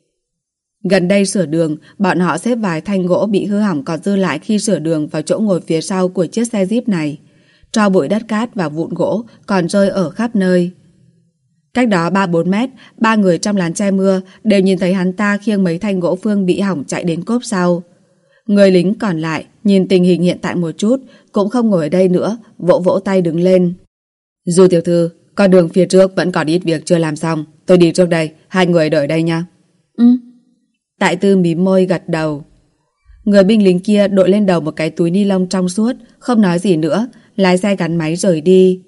Gần đây sửa đường, bọn họ xếp vài thanh gỗ bị hư hỏng còn dư lại khi sửa đường vào chỗ ngồi phía sau của chiếc xe Jeep này. Tro bụi đất cát và vụn gỗ còn rơi ở khắp nơi. Cách đó 3-4 mét, 3 người trong lán che mưa đều nhìn thấy hắn ta khiêng mấy thanh gỗ phương bị hỏng chạy đến cốp sau. Người lính còn lại nhìn tình hình hiện tại một chút, cũng không ngồi ở đây nữa, vỗ vỗ tay đứng lên. Du tiểu thư, con đường phía trước vẫn còn ít việc chưa làm xong, tôi đi trước đây, hai người đợi đây nha. Tại Tư mím môi gật đầu. Người binh lính kia đội lên đầu một cái túi ni lông trong suốt, không nói gì nữa, lái xe gắn máy rời đi.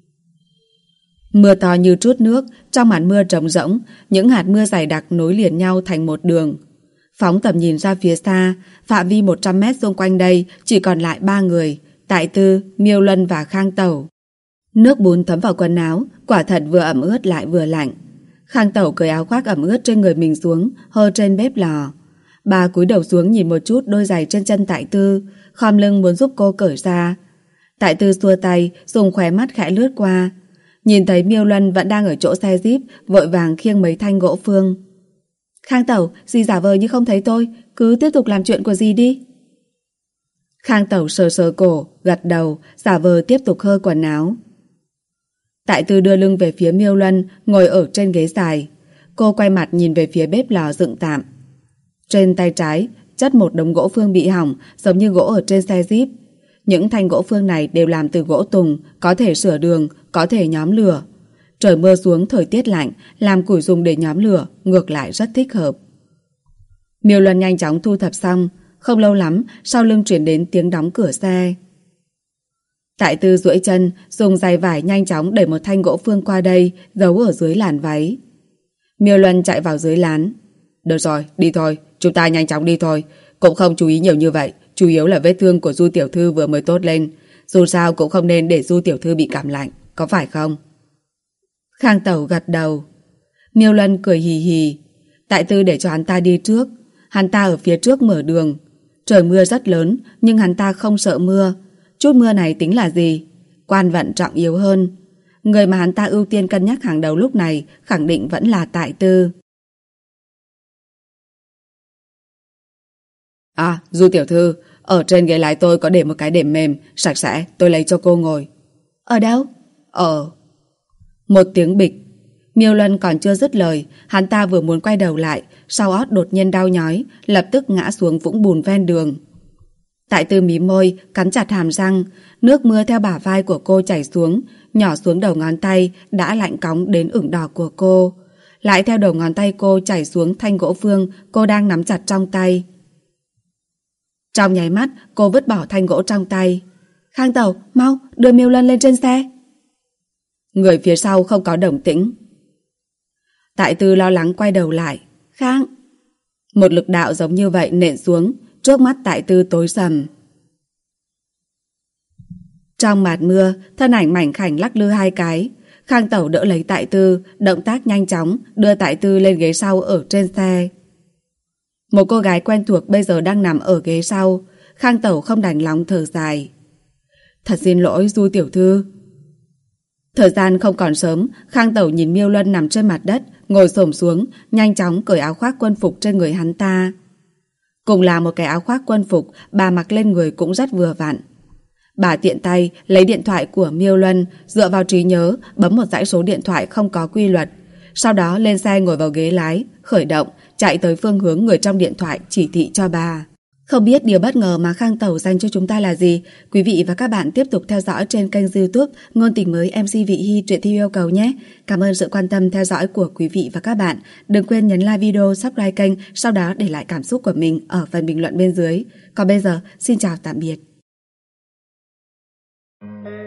Mưa to như trút nước, trong màn mưa trống rỗng, những hạt mưa dày đặc nối liền nhau thành một đường. Phóng tầm nhìn ra phía xa, phạm vi 100 mét xung quanh đây chỉ còn lại 3 người, Tại Tư, Miêu Luân và Khang tẩu. Nước bùn thấm vào quần áo, quả thật vừa ẩm ướt lại vừa lạnh. Khang tẩu cởi áo khoác ẩm ướt trên người mình xuống, hơ trên bếp lò. Bà cúi đầu xuống nhìn một chút đôi giày trên chân Tại Tư, khom lưng muốn giúp cô cởi ra. Tại Tư xua tay, dùng khóe mắt khẽ lướt qua. Nhìn thấy Miêu Luân vẫn đang ở chỗ xe Jeep, vội vàng khiêng mấy thanh gỗ phương. Khang tẩu, dì giả vờ như không thấy tôi, cứ tiếp tục làm chuyện của dì đi. Khang tẩu sờ sờ cổ, gật đầu, giả vờ tiếp tục hơ quần áo. Tại Tư đưa lưng về phía Miêu Luân, ngồi ở trên ghế dài. Cô quay mặt nhìn về phía bếp lò dựng tạm. Trên tay trái, chất một đống gỗ phương bị hỏng, giống như gỗ ở trên xe Jeep. Những thanh gỗ phương này đều làm từ gỗ tùng, có thể sửa đường, có thể nhóm lửa. Trời mưa xuống thời tiết lạnh, làm củi dùng để nhóm lửa, ngược lại rất thích hợp. Miêu Luân nhanh chóng thu thập xong, không lâu lắm, sau lưng chuyển đến tiếng đóng cửa xe. Tại Tư duỗi chân, dùng giày vải nhanh chóng đẩy một thanh gỗ phương qua đây, giấu ở dưới làn váy. Miêu Luân chạy vào dưới lán. Được rồi, đi thôi, chúng ta nhanh chóng đi thôi. Cũng không chú ý nhiều như vậy, chủ yếu là vết thương của Du tiểu thư vừa mới tốt lên. Dù sao cũng không nên để Du tiểu thư bị cảm lạnh, có phải không? Khang Tẩu gật đầu. Miêu Lân cười hì hì. Tại Tư để cho hắn ta đi trước. Hắn ta ở phía trước mở đường. Trời mưa rất lớn, nhưng hắn ta không sợ mưa. Chút mưa này tính là gì? Quan vận trọng yếu hơn. Người mà hắn ta ưu tiên cân nhắc hàng đầu lúc này khẳng định vẫn là Tại Tư. À, Du tiểu thư, ở trên ghế lái tôi có để một cái đệm mềm, sạch sẽ, tôi lấy cho cô ngồi. Ở đâu? Một tiếng bịch. Miêu Luân còn chưa dứt lời, hắn ta vừa muốn quay đầu lại, sau ót đột nhiên đau nhói, lập tức ngã xuống vũng bùn ven đường. Tại Tư mím môi, cắn chặt hàm răng, nước mưa theo bả vai của cô chảy xuống, nhỏ xuống đầu ngón tay đã lạnh cóng đến ửng đỏ của cô. Lại theo đầu ngón tay cô chảy xuống thanh gỗ phương cô đang nắm chặt trong tay. Trong nháy mắt, cô vứt bỏ thanh gỗ trong tay. Khang Tẩu, mau, đưa Miêu Luân lên trên xe. Người phía sau không có động tĩnh. Tại Tư lo lắng quay đầu lại. Khang! Một lực đạo giống như vậy nện xuống, trước mắt Tại Tư tối sầm. Trong mạt mưa, thân ảnh mảnh khảnh lắc lư hai cái. Khang Tẩu đỡ lấy Tại Tư, động tác nhanh chóng, đưa Tại Tư lên ghế sau ở trên xe. Một cô gái quen thuộc bây giờ đang nằm ở ghế sau. Khang Tẩu không đành lòng thở dài. Thật xin lỗi Du tiểu thư. Thời gian không còn sớm, Khang Tẩu nhìn Miêu Luân nằm trên mặt đất, ngồi xổm xuống, nhanh chóng cởi áo khoác quân phục trên người hắn ta. Cùng là một cái áo khoác quân phục, bà mặc lên người cũng rất vừa vặn. Bà tiện tay lấy điện thoại của Miêu Luân, dựa vào trí nhớ, bấm một dãy số điện thoại không có quy luật. Sau đó lên xe ngồi vào ghế lái, khởi động, chạy tới phương hướng người trong điện thoại chỉ thị cho bà. Không biết điều bất ngờ mà Khang Tẩu dành cho chúng ta là gì? Quý vị và các bạn tiếp tục theo dõi trên kênh YouTube Ngôn tình mới MC Vị Hy truyện theo yêu cầu nhé. Cảm ơn sự quan tâm theo dõi của quý vị và các bạn. Đừng quên nhấn like video, subscribe kênh, sau đó để lại cảm xúc của mình ở phần bình luận bên dưới. Còn bây giờ, xin chào tạm biệt.